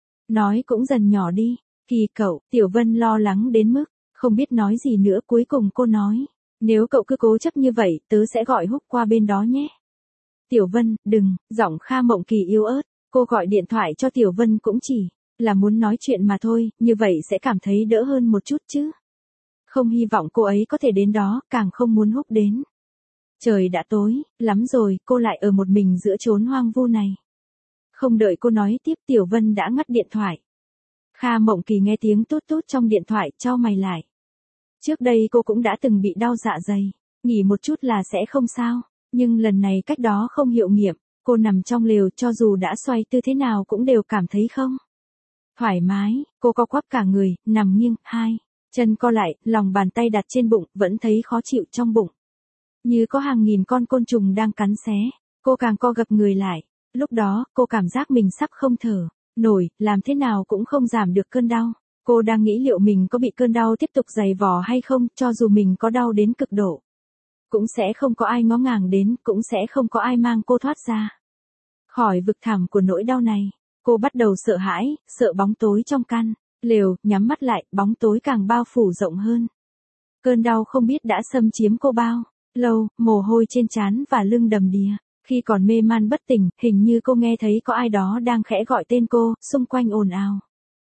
nói cũng dần nhỏ đi. Kỳ cậu, Tiểu Vân lo lắng đến mức không biết nói gì nữa, cuối cùng cô nói, nếu cậu cứ cố chấp như vậy, tớ sẽ gọi Húc qua bên đó nhé. Tiểu Vân, đừng, giọng Kha Mộng Kỳ yếu ớt, cô gọi điện thoại cho Tiểu Vân cũng chỉ là muốn nói chuyện mà thôi, như vậy sẽ cảm thấy đỡ hơn một chút chứ. Không hy vọng cô ấy có thể đến đó, càng không muốn Húc đến. Trời đã tối, lắm rồi, cô lại ở một mình giữa chốn hoang vu này. Không đợi cô nói tiếp, Tiểu Vân đã ngắt điện thoại. Kha Mộng Kỳ nghe tiếng tút tút trong điện thoại, chau mày lại. Trước đây cô cũng đã từng bị đau dạ dày, nghỉ một chút là sẽ không sao, nhưng lần này cách đó không hiệu nghiệm, cô nằm trong lều cho dù đã xoay tư thế nào cũng đều cảm thấy không thoải mái, cô co quắp cả người, nằm nghiêng, hai chân co lại, lòng bàn tay đặt trên bụng, vẫn thấy khó chịu trong bụng. Như có hàng nghìn con côn trùng đang cắn xé, cô càng co gập người lại, lúc đó, cô cảm giác mình sắp không thở nổi, làm thế nào cũng không giảm được cơn đau. Cô đang nghĩ liệu mình có bị cơn đau tiếp tục giày vò hay không, cho dù mình có đau đến cực độ. Cũng sẽ không có ai ngó ngàng đến, cũng sẽ không có ai mang cô thoát ra khỏi vực thẳm của nỗi đau này. Cô bắt đầu sợ hãi, sợ bóng tối trong căn lều, nhắm mắt lại, bóng tối càng bao phủ rộng hơn. Cơn đau không biết đã xâm chiếm cô bao lâu, mồ hôi trên trán và lưng đầm đìa. Khi còn mê man bất tỉnh, hình như cô nghe thấy có ai đó đang khẽ gọi tên cô, xung quanh ồn ào.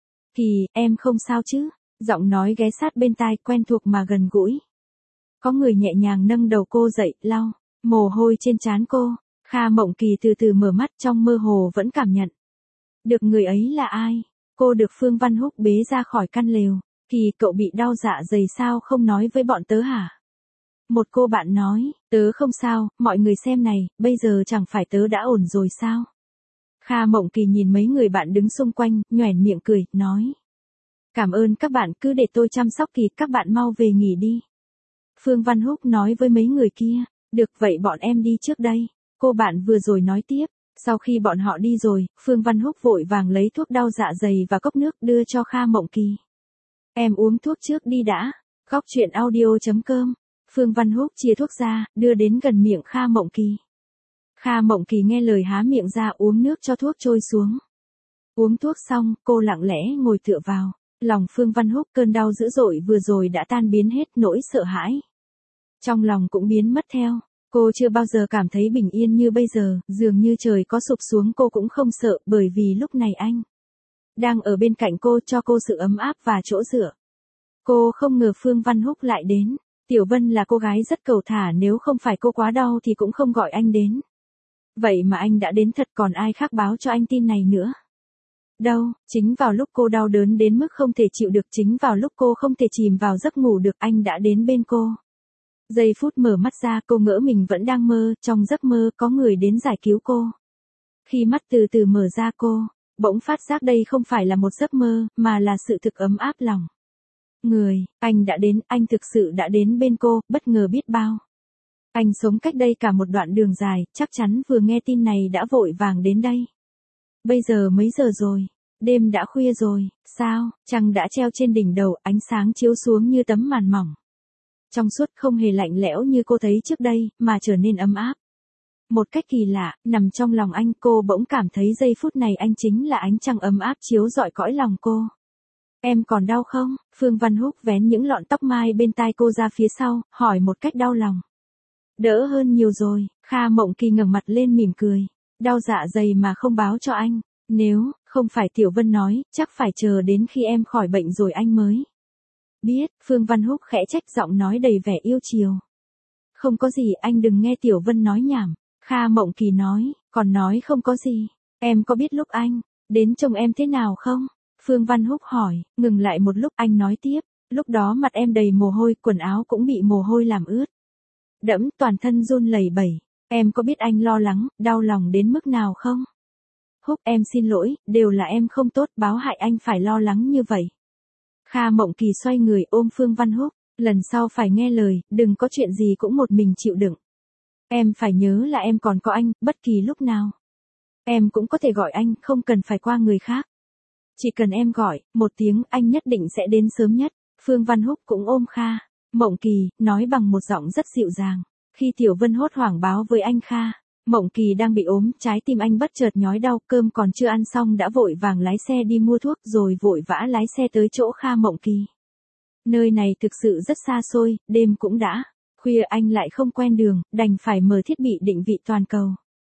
Kỳ, em không sao chứ? Giọng nói ghé sát bên tai, quen thuộc mà gần gũi. Có người nhẹ nhàng nâng đầu cô dậy, lau mồ hôi trên trán cô. Kha Mộng Kỳ từ từ mở mắt, trong mơ hồ vẫn cảm nhận được người ấy là ai. Cô được Phương Văn Húc bế ra khỏi căn lều. Kỳ, cậu bị đau dạ dày sao không nói với bọn tớ hả? Một cô bạn nói, tớ không sao, mọi người xem này, bây giờ chẳng phải tớ đã ổn rồi sao? Kha Mộng Kỳ nhìn mấy người bạn đứng xung quanh, nhoẻn miệng cười, nói. Cảm ơn các bạn, cứ để tôi chăm sóc Kỳ, các bạn mau về nghỉ đi. Phương Văn Húc nói với mấy người kia, được vậy bọn em đi trước đây. Cô bạn vừa rồi nói tiếp, sau khi bọn họ đi rồi, Phương Văn Húc vội vàng lấy thuốc đau dạ dày và cốc nước đưa cho Kha Mộng Kỳ. Em uống thuốc trước đi đã. Góc truyện audio.com. Phương Văn Húc chia thuốc ra, đưa đến gần miệng Kha Mộng Kỳ. Kha Mộng Kỳ nghe lời há miệng ra uống nước cho thuốc trôi xuống. Uống thuốc xong, cô lặng lẽ ngồi tựa vào lòng Phương Văn Húc, cơn đau dữ dội vừa rồi đã tan biến hết, nỗi sợ hãi trong lòng cũng biến mất theo. Cô chưa bao giờ cảm thấy bình yên như bây giờ, dường như trời có sụp xuống cô cũng không sợ, bởi vì lúc này anh đang ở bên cạnh cô, cho cô sự ấm áp và chỗ dựa. Cô không ngờ Phương Văn Húc lại đến. Tiểu Vân là cô gái rất cầu thả, nếu không phải cô quá đau thì cũng không gọi anh đến. Vậy mà anh đã đến thật, còn ai khác báo cho anh tin này nữa. Đâu, chính vào lúc cô đau đớn đến mức không thể chịu được, chính vào lúc cô không thể chìm vào giấc ngủ được, anh đã đến bên cô. Giây phút mở mắt ra, cô ngỡ mình vẫn đang mơ, trong giấc mơ có người đến giải cứu cô. Khi mắt từ từ mở ra cô bỗng phát giác đây không phải là một giấc mơ, mà là sự thực ấm áp lòng người. Anh đã đến, anh thực sự đã đến bên cô, bất ngờ biết bao. Anh sống cách đây cả một đoạn đường dài, chắc chắn vừa nghe tin này đã vội vàng đến đây. Bây giờ mấy giờ rồi? Đêm đã khuya rồi, sao? Trăng đã treo trên đỉnh đầu, ánh sáng chiếu xuống như tấm màn mỏng. Trong suốt, không hề lạnh lẽo như cô thấy trước đây, mà trở nên ấm áp. Một cách kỳ lạ, nằm trong lòng anh, cô bỗng cảm thấy giây phút này anh chính là ánh trăng ấm áp chiếu rọi cõi lòng cô. Em còn đau không? Phương Văn Húc vén những lọn tóc mai bên tai cô ra phía sau, hỏi một cách đau lòng. Đỡ hơn nhiều rồi. Kha Mộng Kỳ ngẩng mặt lên mỉm cười. Đau dạ dày mà không báo cho anh. Nếu không phải Tiểu Vân nói, chắc phải chờ đến khi em khỏi bệnh rồi anh mới biết. Phương Văn Húc khẽ trách, giọng nói đầy vẻ yêu chiều. Không có gì, anh đừng nghe Tiểu Vân nói nhảm. Kha Mộng Kỳ nói, còn nói không có gì. Em có biết lúc anh đến trông em thế nào không? Phương Văn Húc hỏi, ngừng lại một lúc, anh nói tiếp. Lúc đó mặt em đầy mồ hôi, quần áo cũng bị mồ hôi làm ướt đẫm, toàn thân run lẩy bẩy. Em có biết anh lo lắng, đau lòng đến mức nào không? Húc, em xin lỗi, đều là em không tốt, báo hại anh phải lo lắng như vậy. Kha Mộng Kỳ xoay người ôm Phương Văn Húc, lần sau phải nghe lời, đừng có chuyện gì cũng một mình chịu đựng. Em phải nhớ là em còn có anh, bất kỳ lúc nào. Em cũng có thể gọi anh, không cần phải qua người khác. Chỉ cần em gọi, một tiếng, anh nhất định sẽ đến sớm nhất. Phương Văn Húc cũng ôm Kha Mộng Kỳ, nói bằng một giọng rất dịu dàng. Khi Tiểu Vân hốt hoảng báo với anh Kha Mộng Kỳ đang bị ốm, trái tim anh bất chợt nhói đau, cơm còn chưa ăn xong đã vội vàng lái xe đi mua thuốc rồi vội vã lái xe tới chỗ Kha Mộng Kỳ. Nơi này thực sự rất xa xôi, đêm cũng đã khuya, anh lại không quen đường, đành phải mở thiết bị định vị toàn cầu.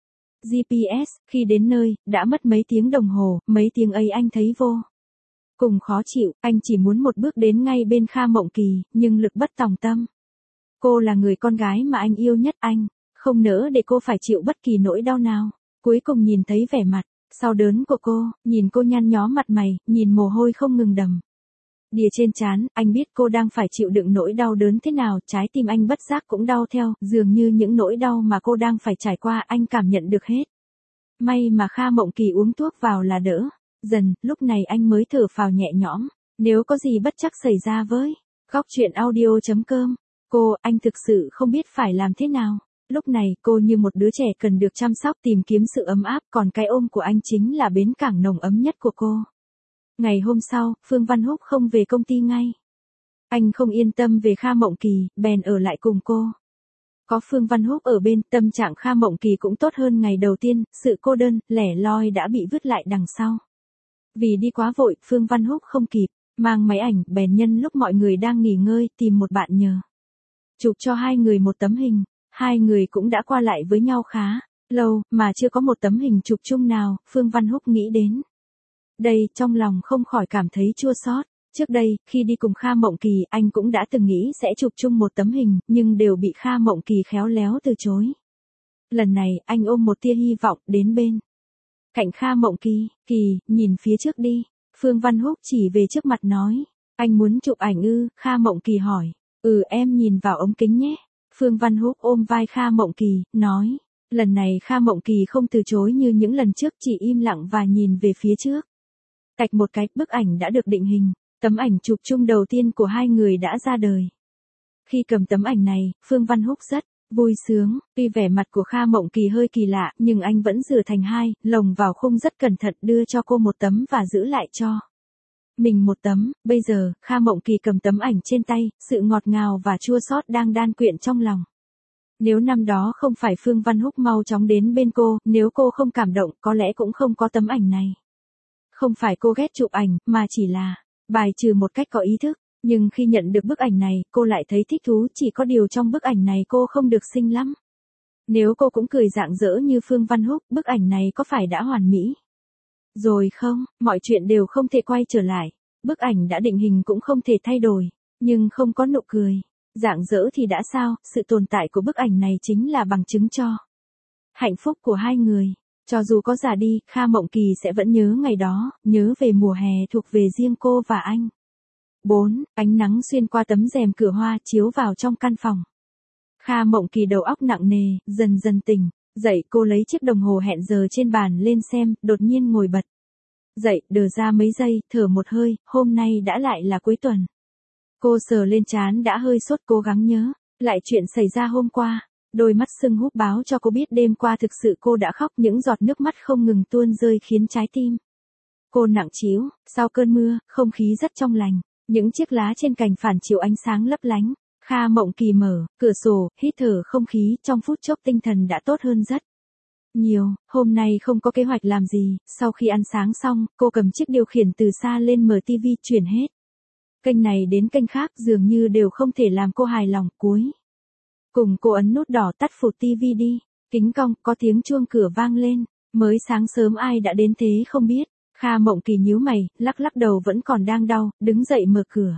GPS, khi đến nơi, đã mất mấy tiếng đồng hồ, mấy tiếng ấy anh thấy vô cùng khó chịu, anh chỉ muốn một bước đến ngay bên Kha Mộng Kỳ, nhưng lực bất tòng tâm. Cô là người con gái mà anh yêu nhất, anh không nỡ để cô phải chịu bất kỳ nỗi đau nào. Cuối cùng nhìn thấy vẻ mặt sau đớn của cô, nhìn cô nhăn nhó mặt mày, nhìn mồ hôi không ngừng đầm đìa trên trán, anh biết cô đang phải chịu đựng nỗi đau đớn thế nào, trái tim anh bất giác cũng đau theo, dường như những nỗi đau mà cô đang phải trải qua anh cảm nhận được hết. May mà Kha Mộng Kỳ uống thuốc vào là đỡ dần, lúc này anh mới thở phào nhẹ nhõm. Nếu có gì bất trắc xảy ra với Góc Truyện Audio.com, anh thực sự không biết phải làm thế nào. Lúc này cô như một đứa trẻ cần được chăm sóc, tìm kiếm sự ấm áp, còn cái ôm của anh chính là bến cảng nồng ấm nhất của cô. Ngày hôm sau, Phương Văn Húc không về công ty ngay. Anh không yên tâm về Kha Mộng Kỳ, bèn ở lại cùng cô. Có Phương Văn Húc ở bên, tâm trạng Kha Mộng Kỳ cũng tốt hơn ngày đầu tiên, sự cô đơn, lẻ loi đã bị vứt lại đằng sau. Vì đi quá vội, Phương Văn Húc không kịp mang máy ảnh, bèn nhân lúc mọi người đang nghỉ ngơi, tìm một bạn nhờ chụp cho hai người một tấm hình. Hai người cũng đã qua lại với nhau khá lâu, mà chưa có một tấm hình chụp chung nào, Phương Văn Húc nghĩ đến đây, trong lòng không khỏi cảm thấy chua xót. Trước đây, khi đi cùng Kha Mộng Kỳ, anh cũng đã từng nghĩ sẽ chụp chung một tấm hình, nhưng đều bị Kha Mộng Kỳ khéo léo từ chối. Lần này, anh ôm một tia hy vọng, đến bên cạnh Kha Mộng Kỳ, nhìn phía trước đi. Phương Văn Húc chỉ về trước mặt nói, anh muốn chụp ảnh ư? Kha Mộng Kỳ hỏi, em nhìn vào ống kính nhé. Phương Văn Húc ôm vai Kha Mộng Kỳ, nói, lần này Kha Mộng Kỳ không từ chối như những lần trước, chỉ im lặng và nhìn về phía trước. Tạch một cái, bức ảnh đã được định hình, tấm ảnh chụp chung đầu tiên của hai người đã ra đời. Khi cầm tấm ảnh này, Phương Văn Húc rất vui sướng, tuy vẻ mặt của Kha Mộng Kỳ hơi kỳ lạ, nhưng anh vẫn rửa thành hai, lồng vào khung rất cẩn thận, đưa cho cô một tấm và giữ lại cho mình một tấm. Bây giờ, Kha Mộng Kỳ cầm tấm ảnh trên tay, sự ngọt ngào và chua xót đang đan quyện trong lòng. Nếu năm đó không phải Phương Văn Húc mau chóng đến bên cô, nếu cô không cảm động, có lẽ cũng không có tấm ảnh này. Không phải cô ghét chụp ảnh, mà chỉ là bài trừ một cách có ý thức. Nhưng khi nhận được bức ảnh này, cô lại thấy thích thú, chỉ có điều trong bức ảnh này cô không được xinh lắm. Nếu cô cũng cười rạng rỡ như Phương Văn Húc, bức ảnh này có phải đã hoàn mỹ rồi không? Mọi chuyện đều không thể quay trở lại. Bức ảnh đã định hình cũng không thể thay đổi. Nhưng không có nụ cười rạng rỡ thì đã sao? Sự tồn tại của bức ảnh này chính là bằng chứng cho hạnh phúc của hai người. Cho dù có già đi, Kha Mộng Kỳ sẽ vẫn nhớ ngày đó, nhớ về mùa hè thuộc về riêng cô và anh. 4. Ánh nắng xuyên qua tấm rèm cửa hoa chiếu vào trong căn phòng. Kha Mộng Kỳ đầu óc nặng nề, dần dần tỉnh dậy, cô lấy chiếc đồng hồ hẹn giờ trên bàn lên xem, đột nhiên ngồi bật dậy, đờ ra mấy giây, thở một hơi, hôm nay đã lại là cuối tuần. Cô sờ lên trán đã hơi sốt, cố gắng nhớ lại chuyện xảy ra hôm qua. Đôi mắt sưng húp báo cho cô biết đêm qua thực sự cô đã khóc, những giọt nước mắt không ngừng tuôn rơi khiến trái tim cô nặng trĩu. Sau cơn mưa, không khí rất trong lành, những chiếc lá trên cành phản chiếu ánh sáng lấp lánh. Kha Mộng Kỳ mở cửa sổ, hít thở không khí, trong phút chốc tinh thần đã tốt hơn rất nhiều. Hôm nay không có kế hoạch làm gì, sau khi ăn sáng xong, cô cầm chiếc điều khiển từ xa lên mở TV, chuyển hết kênh này đến kênh khác, dường như đều không thể làm cô hài lòng. Cuối cùng cô ấn nút đỏ tắt phụt TV đi. Kính cong, có tiếng chuông cửa vang lên. Mới sáng sớm ai đã đến thế không biết. Kha Mộng Kỳ nhíu mày, lắc lắc đầu vẫn còn đang đau, đứng dậy mở cửa.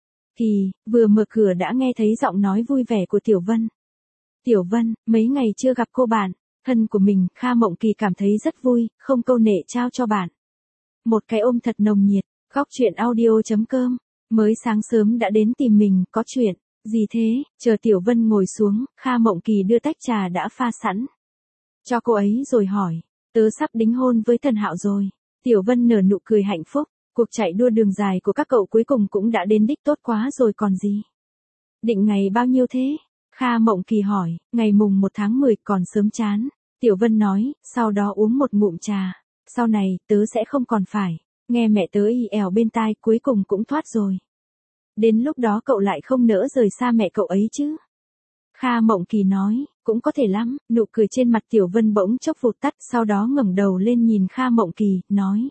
Vừa mở cửa đã nghe thấy giọng nói vui vẻ của Tiểu Vân. Tiểu Vân, mấy ngày chưa gặp cô bạn thân của mình. Kha Mộng Kỳ cảm thấy rất vui, không câu nệ trao cho bạn một cái ôm thật nồng nhiệt. Góc Truyện Audio.com, mới sáng sớm đã đến tìm mình, có chuyện Gì thế, chờ Tiểu Vân ngồi xuống, Kha Mộng Kỳ đưa tách trà đã pha sẵn cho cô ấy rồi hỏi, tớ sắp đính hôn với Thần Hạo rồi. Tiểu Vân nở nụ cười hạnh phúc, cuộc chạy đua đường dài của các cậu cuối cùng cũng đã đến đích tốt quá rồi còn gì. Định ngày bao nhiêu thế? Kha Mộng Kỳ hỏi, ngày mùng 1 tháng 10 còn sớm chán. Tiểu Vân nói, sau đó uống một ngụm trà. Sau này, tớ sẽ không còn phải nghe mẹ tớ y ẻo bên tai, cuối cùng cũng thoát rồi. Đến lúc đó cậu lại không nỡ rời xa mẹ cậu ấy chứ? Kha Mộng Kỳ nói, cũng có thể lắm. Nụ cười trên mặt Tiểu Vân bỗng chốc vụt tắt, sau đó ngẩng đầu lên nhìn Kha Mộng Kỳ, nói.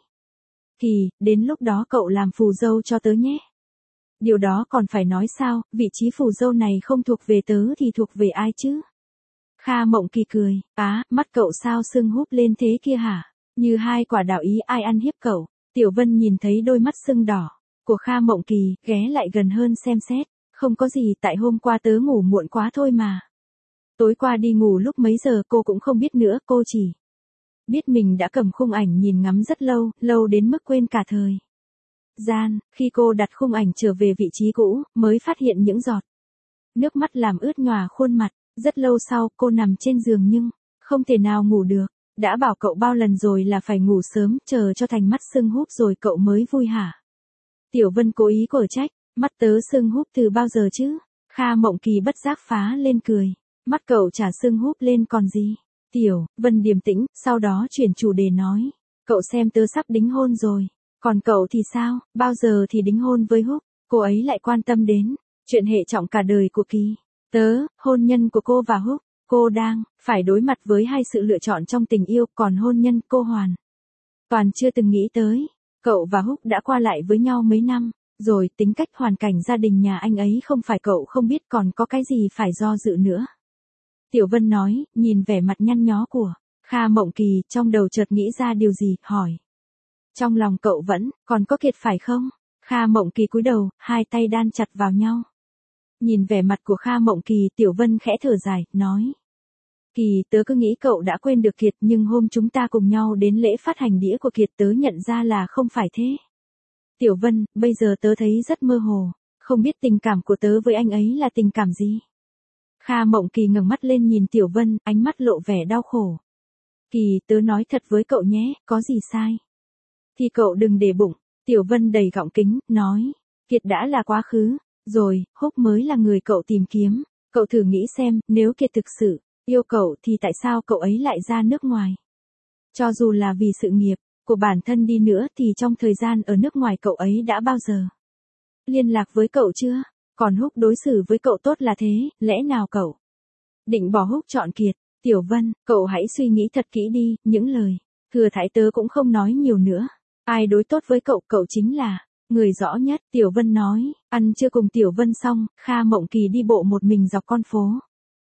Kỳ, đến lúc đó cậu làm phù dâu cho tớ nhé. Điều đó còn phải nói sao, vị trí phù dâu này không thuộc về tớ thì thuộc về ai chứ? Kha Mộng Kỳ cười, mắt cậu sao sưng húp lên thế kia hả? Như hai quả đào ý ai ăn hiếp cậu. Tiểu Vân nhìn thấy đôi mắt sưng đỏ của Kha Mộng Kỳ, ghé lại gần hơn xem xét. Không có gì, tại hôm qua tớ ngủ muộn quá thôi mà. Tối qua đi ngủ lúc mấy giờ cô cũng không biết nữa, cô chỉ biết mình đã cầm khung ảnh nhìn ngắm rất lâu, lâu đến mức quên cả thời gian. Khi cô đặt khung ảnh trở về vị trí cũ, mới phát hiện những giọt nước mắt làm ướt nhòa khuôn mặt. Rất lâu sau, cô nằm trên giường nhưng không thể nào ngủ được. Đã bảo cậu bao lần rồi là phải ngủ sớm, chờ cho thành mắt sưng húp rồi cậu mới vui hả? Tiểu Vân cố ý quở trách, mắt tớ sưng húp từ bao giờ chứ? Kha Mộng Kỳ bất giác phá lên cười, mắt cậu chả sưng húp lên còn gì. Tiểu Vân điềm tĩnh, sau đó chuyển chủ đề nói, cậu xem tớ sắp đính hôn rồi, còn cậu thì sao, bao giờ thì đính hôn với Húc? Cô ấy lại quan tâm đến chuyện hệ trọng cả đời của Kỳ. Tớ, hôn nhân của cô và Húc, cô đang phải đối mặt với hai sự lựa chọn trong tình yêu, còn hôn nhân cô hoàn toàn chưa từng nghĩ tới. Cậu và Húc đã qua lại với nhau mấy năm rồi, tính cách hoàn cảnh gia đình nhà anh ấy không phải cậu không biết, còn có cái gì phải do dự nữa. Tiểu Vân nói, nhìn vẻ mặt nhăn nhó của Kha Mộng Kỳ, trong đầu chợt nghĩ ra điều gì, hỏi. Trong lòng cậu vẫn còn có Kiệt phải không? Kha Mộng Kỳ cúi đầu, hai tay đan chặt vào nhau. Nhìn vẻ mặt của Kha Mộng Kỳ, Tiểu Vân khẽ thở dài, nói. Kỳ, tớ cứ nghĩ cậu đã quên được Kiệt, nhưng hôm chúng ta cùng nhau đến lễ phát hành đĩa của Kiệt tớ nhận ra là không phải thế. Tiểu Vân, bây giờ tớ thấy rất mơ hồ, không biết tình cảm của tớ với anh ấy là tình cảm gì. Kha Mộng Kỳ ngẩng mắt lên nhìn Tiểu Vân, ánh mắt lộ vẻ đau khổ. Kỳ, tớ nói thật với cậu nhé, có gì sai thì cậu đừng để bụng. Tiểu Vân đầy gọng kính, nói. Kiệt đã là quá khứ rồi, Húc mới là người cậu tìm kiếm. Cậu thử nghĩ xem, nếu Kiệt thực sự yêu cậu thì tại sao cậu ấy lại ra nước ngoài? Cho dù là vì sự nghiệp của bản thân đi nữa thì trong thời gian ở nước ngoài cậu ấy đã bao giờ liên lạc với cậu chưa? Còn Húc đối xử với cậu tốt là thế, lẽ nào cậu định bỏ Húc chọn Kiệt? Tiểu Vân, cậu hãy suy nghĩ thật kỹ đi, những lời thừa thãi tớ cũng không nói nhiều nữa. Ai đối tốt với cậu, cậu chính là người rõ nhất. Tiểu Vân nói. Ăn trưa cùng Tiểu Vân xong, Kha Mộng Kỳ đi bộ một mình dọc con phố.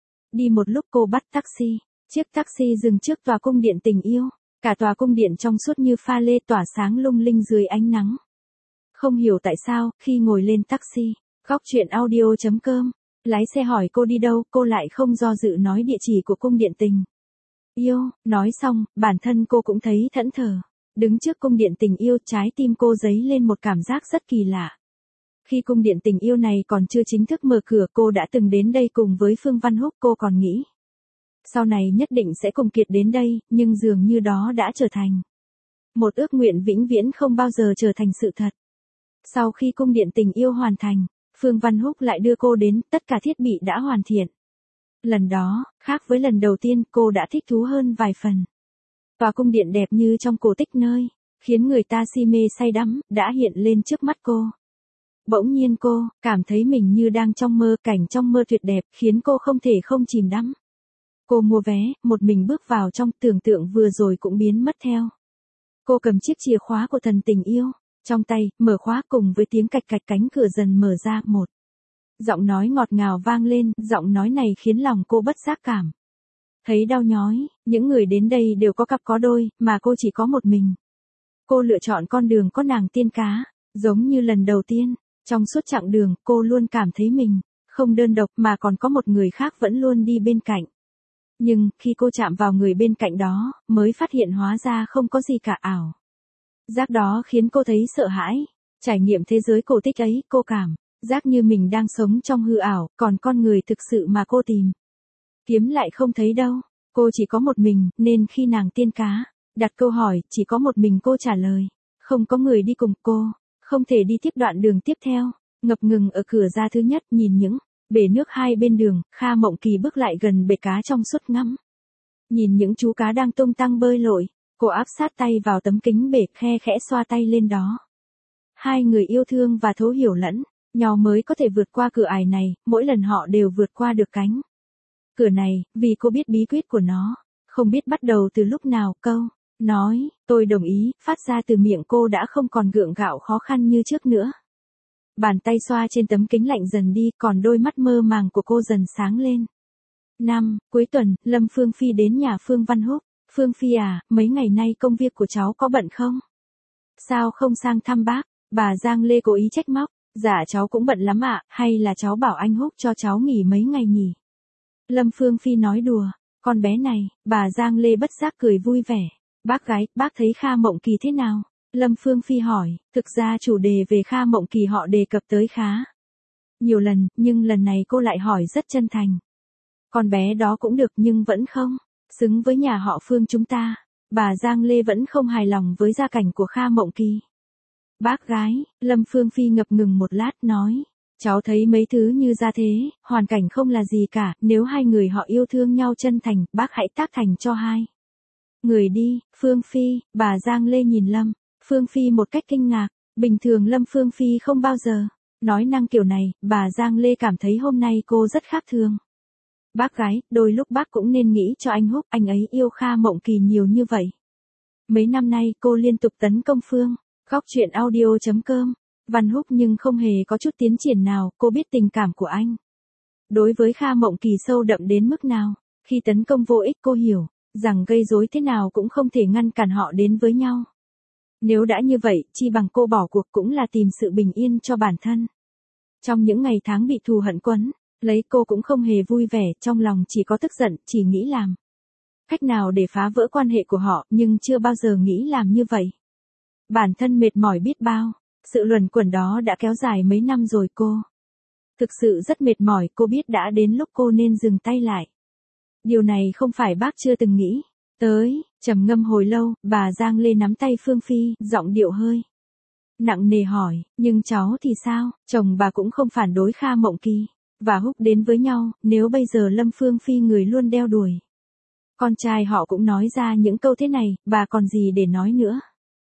Đi một lúc cô bắt taxi. Chiếc taxi dừng trước tòa cung điện tình yêu. Cả tòa cung điện trong suốt như pha lê, tỏa sáng lung linh dưới ánh nắng. Không hiểu tại sao, khi ngồi lên taxi, Góc Truyện Audio.com, lái xe hỏi cô đi đâu, cô lại không do dự nói địa chỉ của cung điện tình yêu. Nói xong, bản thân cô cũng thấy thẫn thờ. Đứng trước cung điện tình yêu, trái tim cô dấy lên một cảm giác rất kỳ lạ. Khi cung điện tình yêu này còn chưa chính thức mở cửa, cô đã từng đến đây cùng với Phương Văn Húc, cô còn nghĩ sau này nhất định sẽ cùng Kiệt đến đây, nhưng dường như đó đã trở thành một ước nguyện vĩnh viễn không bao giờ trở thành sự thật. Sau khi cung điện tình yêu hoàn thành, Phương Văn Húc lại đưa cô đến, tất cả thiết bị đã hoàn thiện. Lần đó, khác với lần đầu tiên, cô đã thích thú hơn vài phần. Tòa cung điện đẹp như trong cổ tích, nơi khiến người ta si mê say đắm, đã hiện lên trước mắt cô. Bỗng nhiên cô cảm thấy mình như đang trong mơ, cảnh trong mơ tuyệt đẹp, khiến cô không thể không chìm đắm. Cô mua vé, một mình bước vào trong, tưởng tượng vừa rồi cũng biến mất theo. Cô cầm chiếc chìa khóa của thần tình yêu trong tay, mở khóa, cùng với tiếng cạch cạch cánh cửa dần mở ra, một giọng nói ngọt ngào vang lên. Giọng nói này khiến lòng cô bất giác cảm thấy đau nhói. Những người đến đây đều có cặp có đôi, mà cô chỉ có một mình. Cô lựa chọn con đường có nàng tiên cá, giống như lần đầu tiên. Trong suốt chặng đường, cô luôn cảm thấy mình không đơn độc, mà còn có một người khác vẫn luôn đi bên cạnh. Nhưng, khi cô chạm vào người bên cạnh đó, mới phát hiện hóa ra không có gì cả. Ảo giác đó khiến cô thấy sợ hãi. Trải nghiệm thế giới cổ tích ấy, cô cảm Giác như mình đang sống trong hư ảo, còn con người thực sự mà cô tìm kiếm lại không thấy đâu. Cô chỉ có một mình, nên khi nàng tiên cá đặt câu hỏi, chỉ có một mình cô trả lời. Không có người đi cùng cô, không thể đi tiếp đoạn đường tiếp theo. Ngập ngừng ở cửa ra thứ nhất, nhìn những bể nước hai bên đường, Kha Mộng Kỳ bước lại gần bể cá trong suốt ngắm. Nhìn những chú cá đang tung tăng bơi lội, cô áp sát tay vào tấm kính bể, khe khẽ xoa tay lên đó. Hai người yêu thương và thấu hiểu lẫn nhau mới có thể vượt qua cửa ải này, mỗi lần họ đều vượt qua được cánh cửa này, vì cô biết bí quyết của nó. Không biết bắt đầu từ lúc nào, câu nói, tôi đồng ý, phát ra từ miệng cô đã không còn gượng gạo khó khăn như trước nữa. Bàn tay xoa trên tấm kính lạnh dần đi, còn đôi mắt mơ màng của cô dần sáng lên. Cuối tuần, Lâm Phương Phi đến nhà Phương Văn Húc. Phương Phi à, mấy ngày nay công việc của cháu có bận không? Sao không sang thăm bác? Bà Giang Lê cố ý trách móc. Dạ cháu cũng bận lắm ạ, hay là cháu bảo anh Húc cho cháu nghỉ mấy ngày nhỉ? Lâm Phương Phi nói đùa, con bé này, bà Giang Lê bất giác cười vui vẻ. Bác gái, bác thấy Kha Mộng Kỳ thế nào? Lâm Phương Phi hỏi, thực ra chủ đề về Kha Mộng Kỳ họ đề cập tới khá nhiều lần, nhưng lần này cô lại hỏi rất chân thành. Con bé đó cũng được nhưng vẫn không xứng với nhà họ Phương chúng ta. Bà Giang Lê vẫn không hài lòng với gia cảnh của Kha Mộng Kỳ. Bác gái, Lâm Phương Phi ngập ngừng một lát nói. Cháu thấy mấy thứ như ra thế, hoàn cảnh không là gì cả, nếu hai người họ yêu thương nhau chân thành, bác hãy tác thành cho hai người đi. Phương Phi, bà Giang Lê nhìn Lâm Phương Phi một cách kinh ngạc, bình thường Lâm Phương Phi không bao giờ nói năng kiểu này, bà Giang Lê cảm thấy hôm nay cô rất khác thường. Bác gái, đôi lúc bác cũng nên nghĩ cho anh Húc, anh ấy yêu Kha Mộng Kỳ nhiều như vậy. Mấy năm nay cô liên tục tấn công Phương. Góc truyện audio.com. Văn Húc nhưng không hề có chút tiến triển nào, cô biết tình cảm của anh đối với Kha Mộng Kỳ sâu đậm đến mức nào. Khi tấn công vô ích cô hiểu rằng gây rối thế nào cũng không thể ngăn cản họ đến với nhau. Nếu đã như vậy, chi bằng cô bỏ cuộc cũng là tìm sự bình yên cho bản thân. Trong những ngày tháng bị thù hận quấn lấy, cô cũng không hề vui vẻ, trong lòng chỉ có tức giận, chỉ nghĩ làm cách nào để phá vỡ quan hệ của họ, nhưng chưa bao giờ nghĩ làm như vậy. Bản thân mệt mỏi biết bao, sự luẩn quẩn đó đã kéo dài mấy năm rồi cô. Thực sự rất mệt mỏi, cô biết đã đến lúc cô nên dừng tay lại. Điều này không phải bác chưa từng nghĩ tới. Trầm ngâm hồi lâu, bà Giang Lê nắm tay Phương Phi, giọng điệu hơi nặng nề hỏi, nhưng cháu thì sao? Chồng bà cũng không phản đối Kha Mộng Kỳ và Húc đến với nhau, nếu bây giờ Lâm Phương Phi người luôn đeo đuổi con trai họ cũng nói ra những câu thế này, bà còn gì để nói nữa.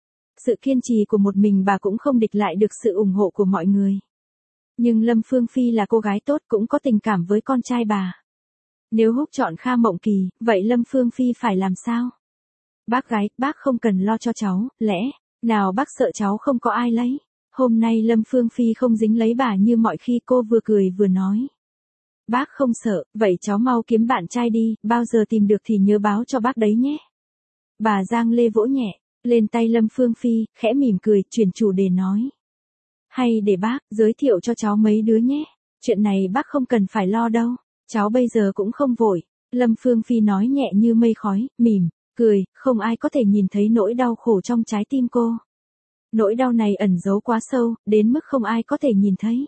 Sự kiên trì của một mình bà cũng không địch lại được sự ủng hộ của mọi người. Nhưng Lâm Phương Phi là cô gái tốt, cũng có tình cảm với con trai bà. Nếu Húc chọn Kha Mộng Kỳ, vậy Lâm Phương Phi phải làm sao? Bác gái, bác không cần lo cho cháu, lẽ nào bác sợ cháu không có ai lấy? Hôm nay Lâm Phương Phi không dính lấy bà như mọi khi, cô vừa cười vừa nói. Bác không sợ, vậy cháu mau kiếm bạn trai đi, bao giờ tìm được thì nhớ báo cho bác đấy nhé. Bà Giang Lê vỗ nhẹ lên tay Lâm Phương Phi, khẽ mỉm cười, chuyển chủ đề nói. Hay để bác giới thiệu cho cháu mấy đứa nhé. Chuyện này bác không cần phải lo đâu, cháu bây giờ cũng không vội. Lâm Phương Phi nói nhẹ như mây khói, mỉm cười, không ai có thể nhìn thấy nỗi đau khổ trong trái tim cô. Nỗi đau này ẩn giấu quá sâu, đến mức không ai có thể nhìn thấy.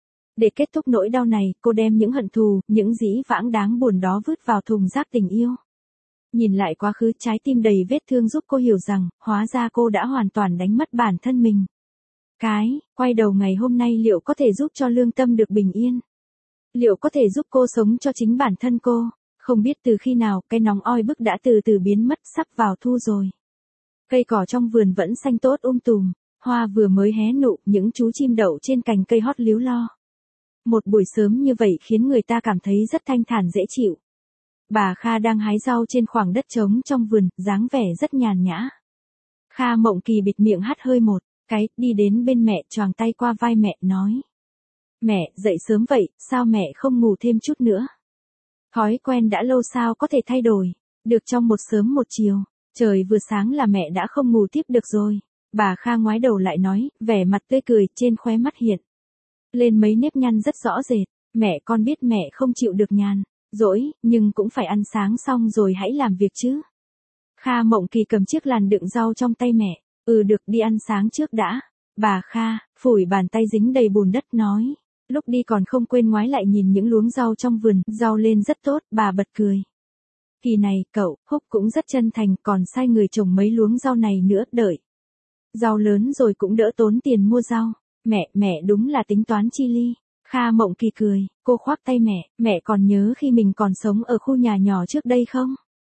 Để kết thúc nỗi đau này, cô đem những hận thù, những dĩ vãng đáng buồn đó vứt vào thùng rác tình yêu. Nhìn lại quá khứ, trái tim đầy vết thương giúp cô hiểu rằng, hóa ra cô đã hoàn toàn đánh mất bản thân mình. Quay đầu ngày hôm nay liệu có thể giúp cho lương tâm được bình yên? Liệu có thể giúp cô sống cho chính bản thân cô? Không biết từ khi nào, cái nóng oi bức đã từ từ biến mất, sắp vào thu rồi. Cây cỏ trong vườn vẫn xanh tốt tùm, hoa vừa mới hé nụ, những chú chim đậu trên cành cây hót líu lo. Một buổi sớm như vậy khiến người ta cảm thấy rất thanh thản dễ chịu. Bà Kha đang hái rau trên khoảng đất trống trong vườn, dáng vẻ rất nhàn nhã. Kha Mộng Kỳ bịt miệng hắt hơi một cái, đi đến bên mẹ, choàng tay qua vai mẹ, nói. Mẹ, dậy sớm vậy, sao mẹ không ngủ thêm chút nữa? Thói quen đã lâu sao có thể thay đổi, được trong một sớm một chiều, trời vừa sáng là mẹ đã không ngủ tiếp được rồi. Bà Kha ngoái đầu lại nói, vẻ mặt tươi cười, trên khóe mắt hiện lên mấy nếp nhăn rất rõ rệt. Mẹ, con biết mẹ không chịu được nhàn dỗi, nhưng cũng phải ăn sáng xong rồi hãy làm việc chứ. Kha Mộng Kỳ cầm chiếc làn đựng rau trong tay mẹ, được, đi ăn sáng trước đã. Bà Kha phủi bàn tay dính đầy bùn đất nói. Lúc đi còn không quên ngoái lại nhìn những luống rau trong vườn, rau lên rất tốt, bà bật cười. Kỳ này, cậu, Húc cũng rất chân thành, còn sai người trồng mấy luống rau này nữa, đợi. Rau lớn rồi cũng đỡ tốn tiền mua rau. Mẹ đúng là tính toán chi ly. Kha Mộng Kỳ cười, cô khoác tay mẹ còn nhớ khi mình còn sống ở khu nhà nhỏ trước đây không?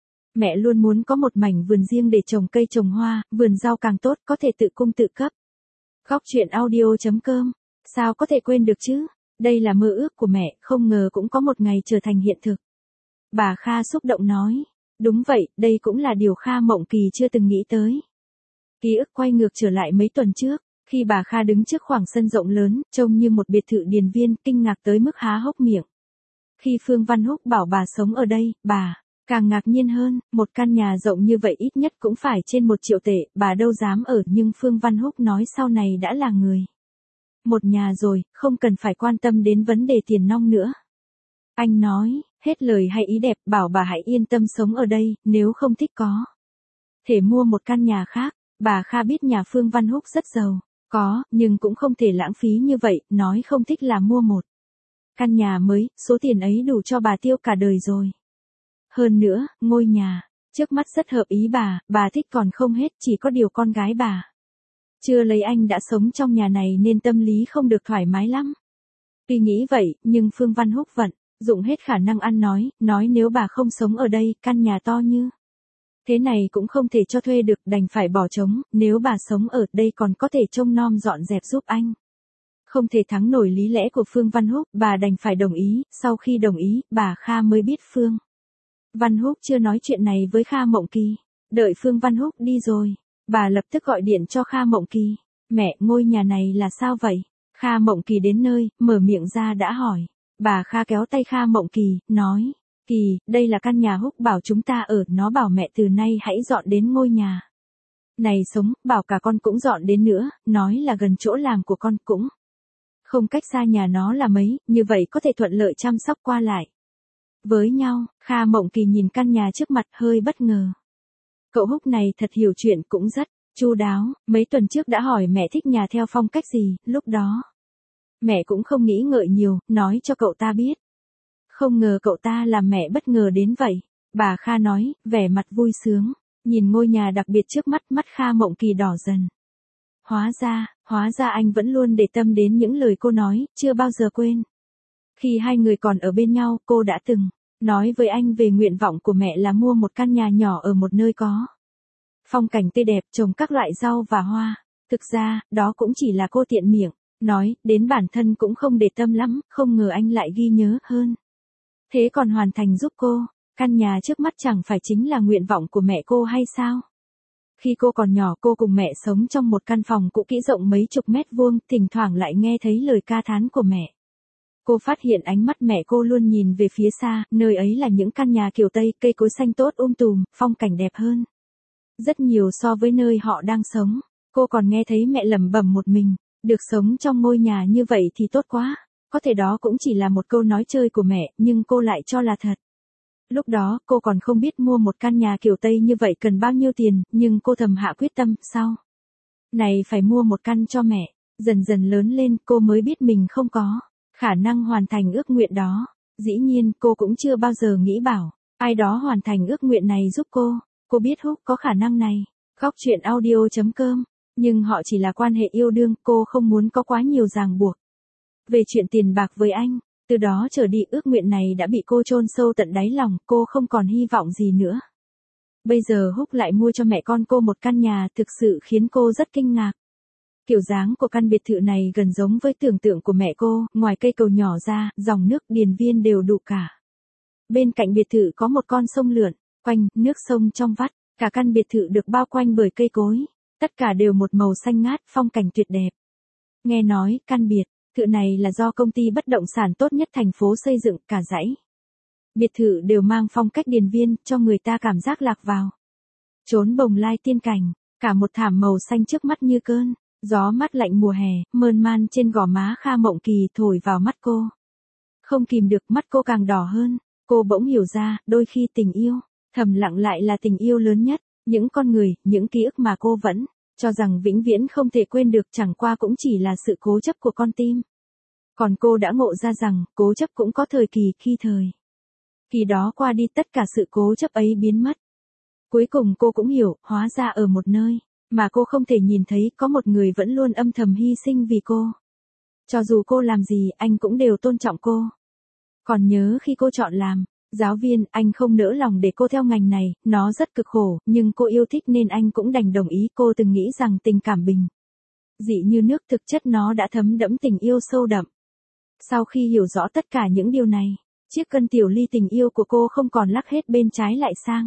Mẹ luôn muốn có một mảnh vườn riêng để trồng cây trồng hoa, vườn rau càng tốt, có thể tự cung tự cấp. Góc truyện audio.com. Sao có thể quên được chứ? Đây là mơ ước của mẹ, không ngờ cũng có một ngày trở thành hiện thực. Bà Kha xúc động nói. Đúng vậy, đây cũng là điều Kha Mộng Kỳ chưa từng nghĩ tới. Ký ức quay ngược trở lại mấy tuần trước, khi bà Kha đứng trước khoảng sân rộng lớn, trông như một biệt thự điền viên, kinh ngạc tới mức há hốc miệng. Khi Phương Văn Húc bảo bà sống ở đây, bà càng ngạc nhiên hơn, một căn nhà rộng như vậy ít nhất cũng phải trên 1 triệu tệ, bà đâu dám ở, nhưng Phương Văn Húc nói sau này đã là người một nhà rồi, không cần phải quan tâm đến vấn đề tiền nong nữa. Anh nói, hết lời hay ý đẹp, bảo bà hãy yên tâm sống ở đây, nếu không thích có thể mua một căn nhà khác. Bà Kha biết nhà Phương Văn Húc rất giàu, có, nhưng cũng không thể lãng phí như vậy, nói không thích là mua một căn nhà mới, số tiền ấy đủ cho bà tiêu cả đời rồi. Hơn nữa, ngôi nhà trước mắt rất hợp ý bà thích còn không hết, chỉ có điều con gái bà chưa lấy anh đã sống trong nhà này nên tâm lý không được thoải mái lắm. Tuy nghĩ vậy, nhưng Phương Văn Húc vận dụng hết khả năng ăn nói nếu bà không sống ở đây, căn nhà to như thế này cũng không thể cho thuê được, đành phải bỏ trống, nếu bà sống ở đây còn có thể trông nom dọn dẹp giúp anh. Không thể thắng nổi lý lẽ của Phương Văn Húc, bà đành phải đồng ý, sau khi đồng ý, bà Kha mới biết Phương Văn Húc chưa nói chuyện này với Kha Mộng Kỳ. Đợi Phương Văn Húc đi rồi, bà lập tức gọi điện cho Kha Mộng Kỳ. Mẹ, ngôi nhà này là sao vậy? Kha Mộng Kỳ đến nơi, mở miệng ra đã hỏi. Bà Kha kéo tay Kha Mộng Kỳ, nói. Kỳ, đây là căn nhà Húc bảo chúng ta ở, nó bảo mẹ từ nay hãy dọn đến ngôi nhà này sống, bảo cả con cũng dọn đến nữa, nói là gần chỗ làm của con cũng không cách xa nhà nó là mấy, như vậy có thể thuận lợi chăm sóc qua lại với nhau. Kha Mộng Kỳ nhìn căn nhà trước mặt hơi bất ngờ. Cậu Húc này thật hiểu chuyện, cũng rất chu đáo, mấy tuần trước đã hỏi mẹ thích nhà theo phong cách gì, lúc đó mẹ cũng không nghĩ ngợi nhiều, nói cho cậu ta biết. Không ngờ cậu ta làm mẹ bất ngờ đến vậy. Bà Kha nói, vẻ mặt vui sướng, nhìn ngôi nhà đặc biệt trước mắt, mắt Kha Mộng Kỳ đỏ dần. Hóa ra anh vẫn luôn để tâm đến những lời cô nói, chưa bao giờ quên. Khi hai người còn ở bên nhau, cô đã từng nói với anh về nguyện vọng của mẹ là mua một căn nhà nhỏ ở một nơi có phong cảnh tươi đẹp, trồng các loại rau và hoa. Thực ra, đó cũng chỉ là cô tiện miệng nói, đến bản thân cũng không để tâm lắm, không ngờ anh lại ghi nhớ hơn. Thế còn hoàn thành giúp cô, căn nhà trước mắt chẳng phải chính là nguyện vọng của mẹ cô hay sao? Khi cô còn nhỏ, cô cùng mẹ sống trong một căn phòng cũ kỹ rộng mấy chục mét vuông, thỉnh thoảng lại nghe thấy lời ca thán của mẹ. Cô phát hiện ánh mắt mẹ cô luôn nhìn về phía xa, nơi ấy là những căn nhà kiểu Tây, cây cối xanh tốt tùm, phong cảnh đẹp hơn rất nhiều so với nơi họ đang sống. Cô còn nghe thấy mẹ lẩm bẩm một mình, được sống trong ngôi nhà như vậy thì tốt quá. Có thể đó cũng chỉ là một câu nói chơi của mẹ, nhưng cô lại cho là thật. Lúc đó, cô còn không biết mua một căn nhà kiểu Tây như vậy cần bao nhiêu tiền, nhưng cô thầm hạ quyết tâm, sau này phải mua một căn cho mẹ. Dần dần lớn lên, cô mới biết mình không có khả năng hoàn thành ước nguyện đó. Dĩ nhiên, cô cũng chưa bao giờ nghĩ bảo ai đó hoàn thành ước nguyện này giúp cô. Cô biết Húc có khả năng này. Góc truyện audio.com. Nhưng họ chỉ là quan hệ yêu đương, cô không muốn có quá nhiều ràng buộc về chuyện tiền bạc với anh. Từ đó trở đi, ước nguyện này đã bị cô chôn sâu tận đáy lòng, cô không còn hy vọng gì nữa. Bây giờ Húc lại mua cho mẹ con cô một căn nhà, thực sự khiến cô rất kinh ngạc. Kiểu dáng của căn biệt thự này gần giống với tưởng tượng của mẹ cô, ngoài cây cầu nhỏ ra, dòng nước điền viên đều đủ cả. Bên cạnh biệt thự có một con sông lượn quanh, nước sông trong vắt, cả căn biệt thự được bao quanh bởi cây cối, tất cả đều một màu xanh ngát, phong cảnh tuyệt đẹp. Nghe nói, căn biệt thự này là do công ty bất động sản tốt nhất thành phố xây dựng, cả dãy biệt thự đều mang phong cách điền viên, cho người ta cảm giác lạc vào chốn bồng lai tiên cảnh, cả một thảm màu xanh trước mắt như cơn gió mát lạnh mùa hè, mơn man trên gò má Kha Mộng Kỳ thổi vào mắt cô. Không kìm được, mắt cô càng đỏ hơn. Cô bỗng hiểu ra, đôi khi tình yêu thầm lặng lại là tình yêu lớn nhất. Những con người, những ký ức mà cô vẫn cho rằng vĩnh viễn không thể quên được, chẳng qua cũng chỉ là sự cố chấp của con tim. Còn cô đã ngộ ra rằng, cố chấp cũng có thời kỳ, khi thời kỳ đó qua đi tất cả sự cố chấp ấy biến mất. Cuối cùng cô cũng hiểu, hóa ra ở một nơi mà cô không thể nhìn thấy có một người vẫn luôn âm thầm hy sinh vì cô. Cho dù cô làm gì, anh cũng đều tôn trọng cô. Còn nhớ khi cô chọn làm giáo viên, anh không nỡ lòng để cô theo ngành này, nó rất cực khổ, nhưng cô yêu thích nên anh cũng đành đồng ý. Cô từng nghĩ rằng tình cảm bình dị như nước, thực chất nó đã thấm đẫm tình yêu sâu đậm. Sau khi hiểu rõ tất cả những điều này, chiếc cân tiểu ly tình yêu của cô không còn lắc hết bên trái lại sang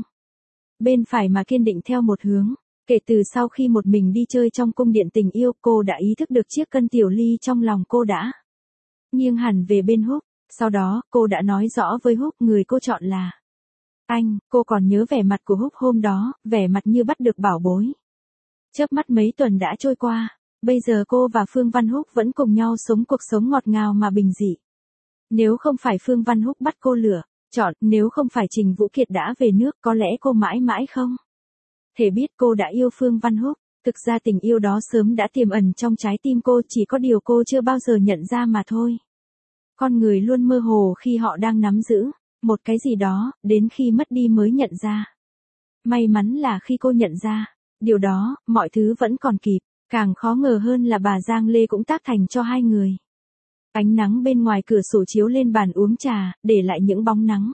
bên phải mà kiên định theo một hướng. Kể từ sau khi một mình đi chơi trong cung điện tình yêu, cô đã ý thức được chiếc cân tiểu ly trong lòng cô đã nghiêng hẳn về bên Húc. Sau đó, cô đã nói rõ với Húc người cô chọn là anh. Cô còn nhớ vẻ mặt của Húc hôm đó, vẻ mặt như bắt được bảo bối. Chớp mắt mấy tuần đã trôi qua, bây giờ cô và Phương Văn Húc vẫn cùng nhau sống cuộc sống ngọt ngào mà bình dị. Nếu không phải Phương Văn Húc bắt cô lựa chọn, nếu không phải Trình Vũ Kiệt đã về nước, có lẽ cô mãi mãi không thể biết cô đã yêu Phương Văn Húc. Thực ra tình yêu đó sớm đã tiềm ẩn trong trái tim cô, chỉ có điều cô chưa bao giờ nhận ra mà thôi. Con người luôn mơ hồ khi họ đang nắm giữ một cái gì đó, đến khi mất đi mới nhận ra. May mắn là khi cô nhận ra điều đó, mọi thứ vẫn còn kịp. Càng khó ngờ hơn là bà Giang Lê cũng tác thành cho hai người. Ánh nắng bên ngoài cửa sổ chiếu lên bàn uống trà, để lại những bóng nắng.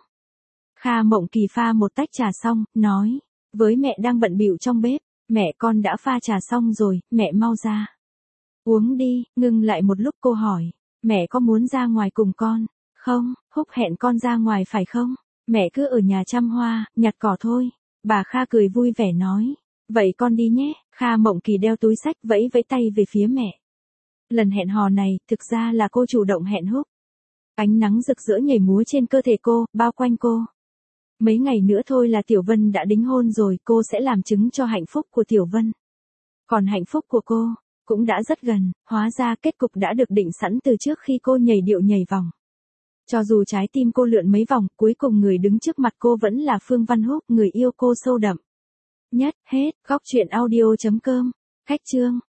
Kha Mộng Kỳ pha một tách trà xong, nói với mẹ đang bận bịu trong bếp, mẹ con đã pha trà xong rồi, mẹ mau ra uống đi. Ngừng lại một lúc cô hỏi, mẹ có muốn ra ngoài cùng con không? Húc hẹn con ra ngoài phải không? Mẹ cứ ở nhà chăm hoa, nhặt cỏ thôi. Bà Kha cười vui vẻ nói, vậy con đi nhé. Kha Mộng Kỳ đeo túi xách vẫy vẫy tay về phía mẹ. Lần hẹn hò này, thực ra là cô chủ động hẹn Húc. Ánh nắng rực rỡ nhảy múa trên cơ thể cô, bao quanh cô. Mấy ngày nữa thôi là Tiểu Vân đã đính hôn rồi, cô sẽ làm chứng cho hạnh phúc của Tiểu Vân. Còn hạnh phúc của cô cũng đã rất gần, hóa ra kết cục đã được định sẵn từ trước khi cô nhảy điệu nhảy vòng. Cho dù trái tim cô lượn mấy vòng, cuối cùng người đứng trước mặt cô vẫn là Phương Văn Húc, người yêu cô sâu đậm nhất. Hết. Góc truyện audio.com. Cách chương